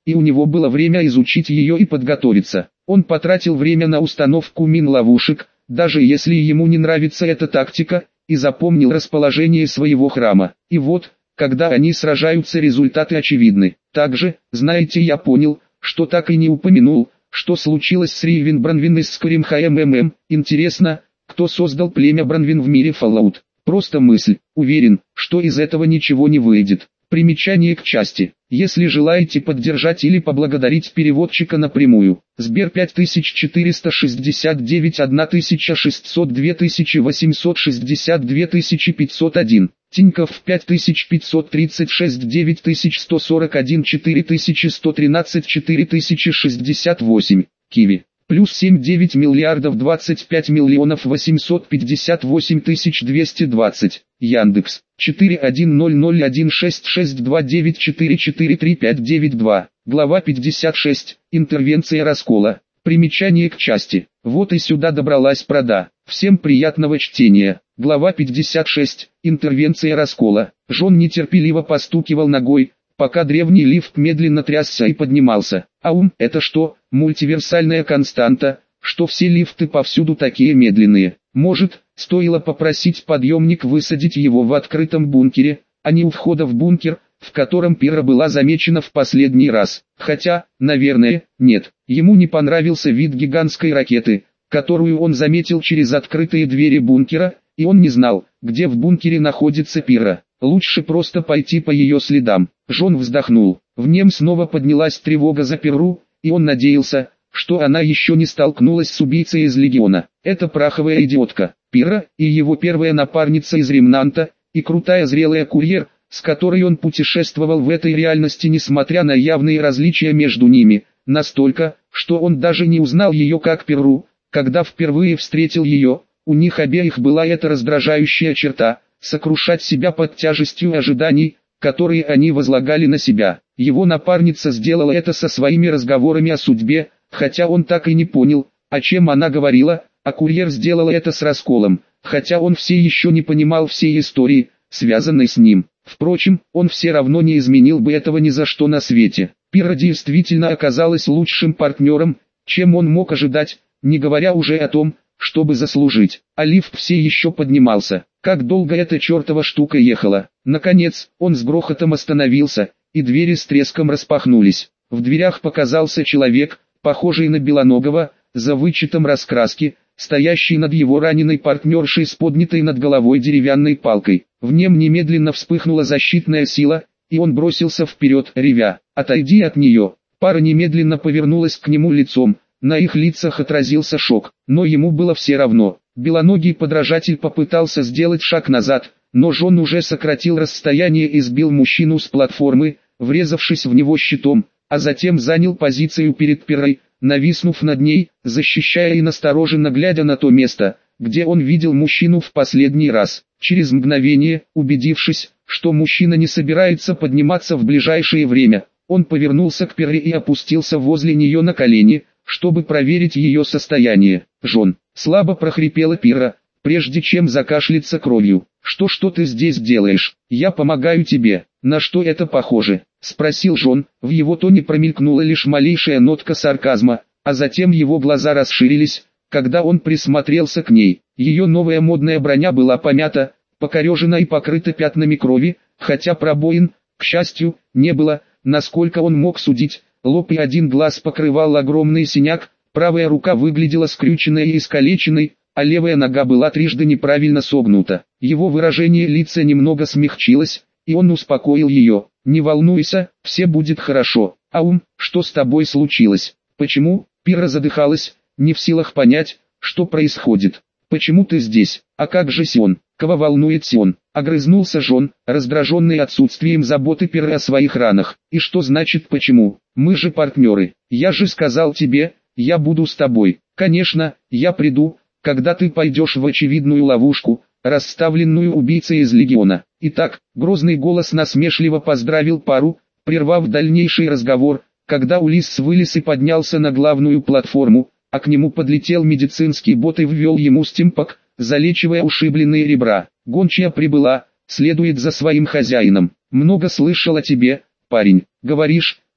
и у него было время изучить ее и подготовиться. Он потратил время на установку мин-ловушек, даже если ему не нравится эта тактика, и запомнил расположение своего храма. И вот, когда они сражаются, результаты очевидны. Также, знаете, я понял, что так и не упомянул, что случилось с Ривен Бранвин из Skyrim ХММ. Интересно, кто создал племя Бранвин в мире Fallout? Просто мысль. Уверен, что из этого ничего не выйдет. Примечание к части. Если желаете поддержать или поблагодарить переводчика напрямую. Сбер пять тысяч четыреста шестьдесят девять тысяча шестьсот два тысячи восемьсот шестьдесят два тысячи пятьсот один. Тинькофф пять тысяч пятьсот тридцать шесть девять тысяч сто сорок один четыре тысячи сто тринадцать четыре тысячи шестьдесят восемь. Киви. Плюс семь девять миллиардов двадцать пять миллионов восемьсот пятьдесят восемь тысяч двести двадцать. Яндекс. четыре один ноль ноль один шесть шесть два девять четыре четыре три пять девять два. Глава пятьдесят шесть. Интервенция раскола. Примечание к части. Вот и сюда добралась прода. Всем приятного чтения. Глава пятьдесят шесть. Интервенция раскола. Жон нетерпеливо постукивал ногой, пока древний лифт медленно трясся и поднимался. Аум, это что, мультиверсальная константа, что все лифты повсюду такие медленные? Может, стоило попросить подъемник высадить его в открытом бункере, а не у входа в бункер, в котором Пира была замечена в последний раз. Хотя, наверное, нет. Ему не понравился вид гигантской ракеты, которую он заметил через открытые двери бункера, и он не знал, где в бункере находится Пира. Лучше просто пойти по ее следам. Жон вздохнул. В нем снова поднялась тревога за Пиру, и он надеялся, что она еще не столкнулась с убийцей из Легиона. Это праховая идиотка. Пира и его первая напарница из Ремнанта, и крутая зрелая курьер, с которой он путешествовал в этой реальности, несмотря на явные различия между ними, настолько, что он даже не узнал ее как Пиру, когда впервые встретил ее. У них обеих была эта раздражающая черта – сокрушать себя под тяжестью ожиданий, которые они возлагали на себя. Его напарница сделала это со своими разговорами о судьбе, хотя он так и не понял, о чем она говорила, а курьер сделала это с расколом, хотя он все еще не понимал всей истории, связанной с ним. Впрочем, он все равно не изменил бы этого ни за что на свете. Пира действительно оказалась лучшим партнером, чем он мог ожидать, не говоря уже о том, чтобы заслужить. А лифт все еще поднимался. Как долго эта чертова штука ехала. Наконец, он с грохотом остановился, и двери с треском распахнулись. В дверях показался человек, похожий на Белоногого, за вычетом раскраски, стоящий над его раненой партнершей с поднятой над головой деревянной палкой. В нем немедленно вспыхнула защитная сила, и он бросился вперед, ревя: «Отойди от нее!». Пара немедленно повернулась к нему лицом. На их лицах отразился шок, но ему было все равно. Белоногий подражатель попытался сделать шаг назад, но Жон уже сократил расстояние и сбил мужчину с платформы, врезавшись в него щитом, а затем занял позицию перед Пирой, нависнув над ней, защищая и настороженно глядя на то место, где он видел мужчину в последний раз. Через мгновение, убедившись, что мужчина не собирается подниматься в ближайшее время, он повернулся к Пире и опустился возле нее на колени, чтобы проверить ее состояние. «Жон», — слабо прохрипела Пира, прежде чем закашляться кровью. «Что что ты здесь делаешь? Я помогаю тебе». «На что это похоже?» — спросил Жон. В его тоне промелькнула лишь малейшая нотка сарказма, а затем его глаза расширились, когда он присмотрелся к ней. Ее новая модная броня была помята, покорежена и покрыта пятнами крови, хотя пробоин, к счастью, не было, насколько он мог судить. Лоб и один глаз покрывал огромный синяк, правая рука выглядела скрюченной и искалеченной, а левая нога была трижды неправильно согнута. Его выражение лица немного смягчилось, и он успокоил ее. «Не волнуйся, все будет хорошо». «Аум, что с тобой случилось? Почему?» Пира задыхалась, не в силах понять, что происходит. «Почему ты здесь? А как же Сион? Кого волнует Сион?» Огрызнулся Жон, раздраженный отсутствием заботы Пиры о своих ранах. «И что значит почему? Мы же партнеры. Я же сказал тебе, я буду с тобой. Конечно, я приду, когда ты пойдешь в очевидную ловушку, расставленную убийцей из Легиона». Итак, грозный голос насмешливо поздравил пару, прервав дальнейший разговор, когда Улисс вылез и поднялся на главную платформу, а к нему подлетел медицинский бот и ввел ему стимпак, залечивая ушибленные ребра. «Гончая прибыла, следует за своим хозяином. Много слышал о тебе, парень. Говоришь,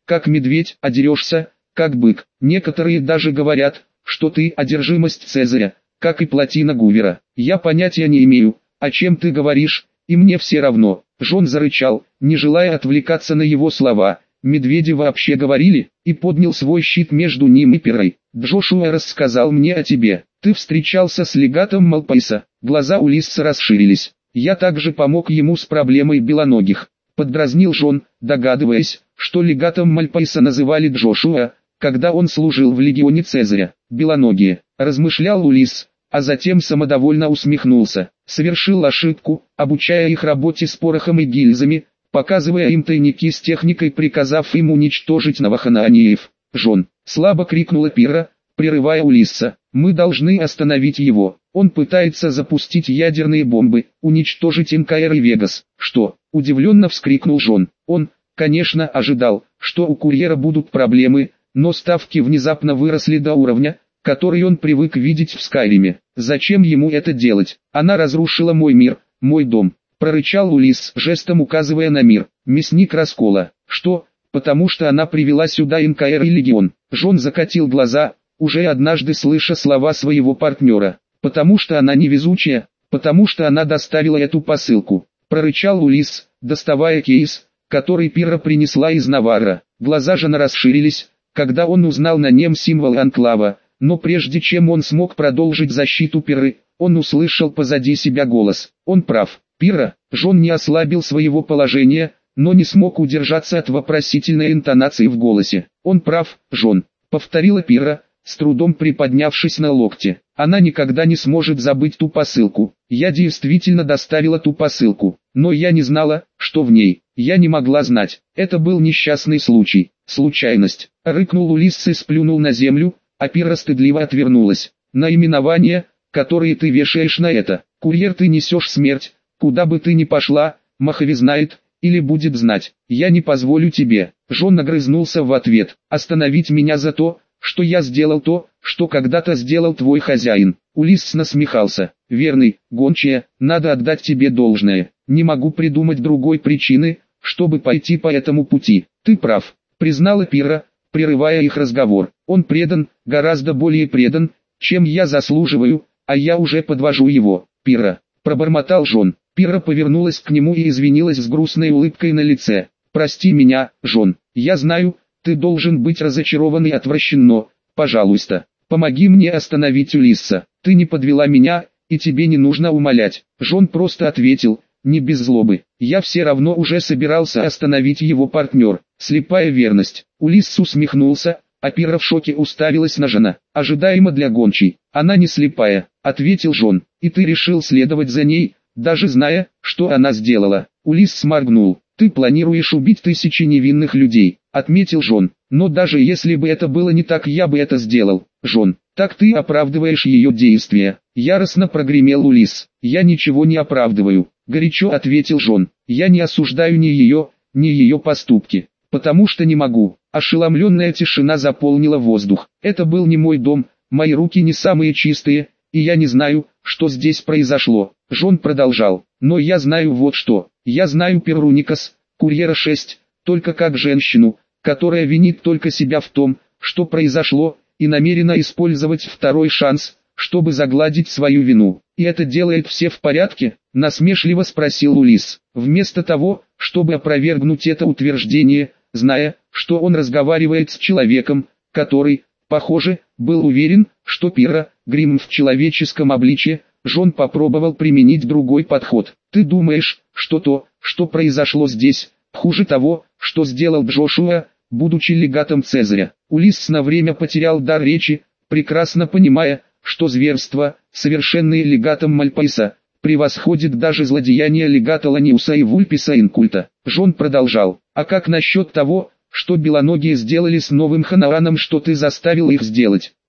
как медведь, а дерешься, как бык. Некоторые даже говорят, что ты одержимость Цезаря, как и плотина Гувера. Я понятия не имею, о чем ты говоришь, и мне все равно. Джон зарычал, не желая отвлекаться на его слова. Медведи вообще говорили, и поднял свой щит между ним и Пиррой. Джошуа рассказал мне о тебе. Ты встречался с легатом Малпайса. Глаза Улисса расширились. Я также помог ему с проблемой белоногих. Поддразнил Джон, догадываясь, что легатом Мальпайса называли Джошуа, когда он служил в легионе Цезаря. Белоногие, размышлял Улисс, а затем самодовольно усмехнулся. Совершил ошибку, обучая их работе с порохом и гильзами, показывая им тайники с техникой, приказав им уничтожить новоханааниев. «Джон!» — слабо крикнула Пирра, прерывая Улисса. «Мы должны остановить его. Он пытается запустить ядерные бомбы, уничтожить Инкаэр и Вегас». «Что?» — удивленно вскрикнул Джон. Он, конечно, ожидал, что у курьера будут проблемы, но ставки внезапно выросли до уровня, который он привык видеть в Скайриме. «Зачем ему это делать? Она разрушила мой мир, мой дом», — прорычал Улисс, жестом указывая на мир. «Мясник раскола». «Что? Потому что она привела сюда Инкаэр и Легион». Джон закатил глаза, уже однажды слыша слова своего партнера. «Потому что она невезучая, потому что она доставила эту посылку», — прорычал Улисс, доставая кейс, который Пирра принесла из Наварра. Глаза Жона расширились, когда он узнал на нем символ Анклава, но прежде чем он смог продолжить защиту Пирры, он услышал позади себя голос. Он прав. Пирра. Джон не ослабил своего положения, но не смог удержаться от вопросительной интонации в голосе. «Он прав, Джон», — повторила Пирра, с трудом приподнявшись на локте. «Она никогда не сможет забыть ту посылку. Я действительно доставила ту посылку, но я не знала, что в ней. Я не могла знать. Это был несчастный случай, случайность». Рыкнул Улисс и сплюнул на землю, а Пирра стыдливо отвернулась. «Наименования, которые ты вешаешь на это. Курьер, ты несешь смерть, куда бы ты ни пошла, Махави знает, или будет знать. Я не позволю тебе». Джон огрызнулся в ответ. «Остановить меня за то, что я сделал то, что когда-то сделал твой хозяин». Улисс насмехался. «Верный, гончая, надо отдать тебе должное. Не могу придумать другой причины, чтобы пойти по этому пути». «Ты прав», — признала Пирра, прерывая их разговор. «Он предан, гораздо более предан, чем я заслуживаю, а я уже подвожу его». «Пирра», — пробормотал Джон. Пирра повернулась к нему и извинилась с грустной улыбкой на лице. «Прости меня, Джон. Я знаю, ты должен быть разочарован и отвращен, но, пожалуйста, помоги мне остановить Улисса. Ты не подвела меня, и тебе не нужно умолять». Джон просто ответил, не без злобы. «Я все равно уже собирался остановить его партнер». Слепая верность. Улисс усмехнулся, а Пирра в шоке уставилась на Жона. «Ожидаемо для гончей. Она не слепая», — ответил Джон. «И ты решил следовать за ней, даже зная, что она сделала». Улисс сморгнул. «Ты планируешь убить тысячи невинных людей», — отметил Джон. «Но даже если бы это было не так, я бы это сделал, Джон. Так ты оправдываешь ее действия». Яростно прогремел Улисс. «Я ничего не оправдываю», — горячо ответил Джон. «Я не осуждаю ни ее, ни ее поступки, потому что не могу». Ошеломленная тишина заполнила воздух. «Это был не мой дом, мои руки не самые чистые, и я не знаю, что здесь произошло». Джон продолжал. «Но я знаю вот что. Я знаю Пирру Никас, курьера шесть, только как женщину, которая винит только себя в том, что произошло, и намерена использовать второй шанс, чтобы загладить свою вину. И это делает все в порядке?» — насмешливо спросил Улисс. Вместо того, чтобы опровергнуть это утверждение, зная, что он разговаривает с человеком, который, похоже, был уверен, что Пирра, грим в человеческом обличье, Джон попробовал применить другой подход. «Ты думаешь, что то, что произошло здесь, хуже того, что сделал Джошуа, будучи легатом Цезаря?» Улисс на время потерял дар речи, прекрасно понимая, что зверство, совершенное легатом Мальпайса, превосходит даже злодеяния легата Ланиуса и Вульписа Инкульта. Джон продолжал. «А как насчет того, что белоногие сделали с новым Ханааном, что ты заставил их сделать?»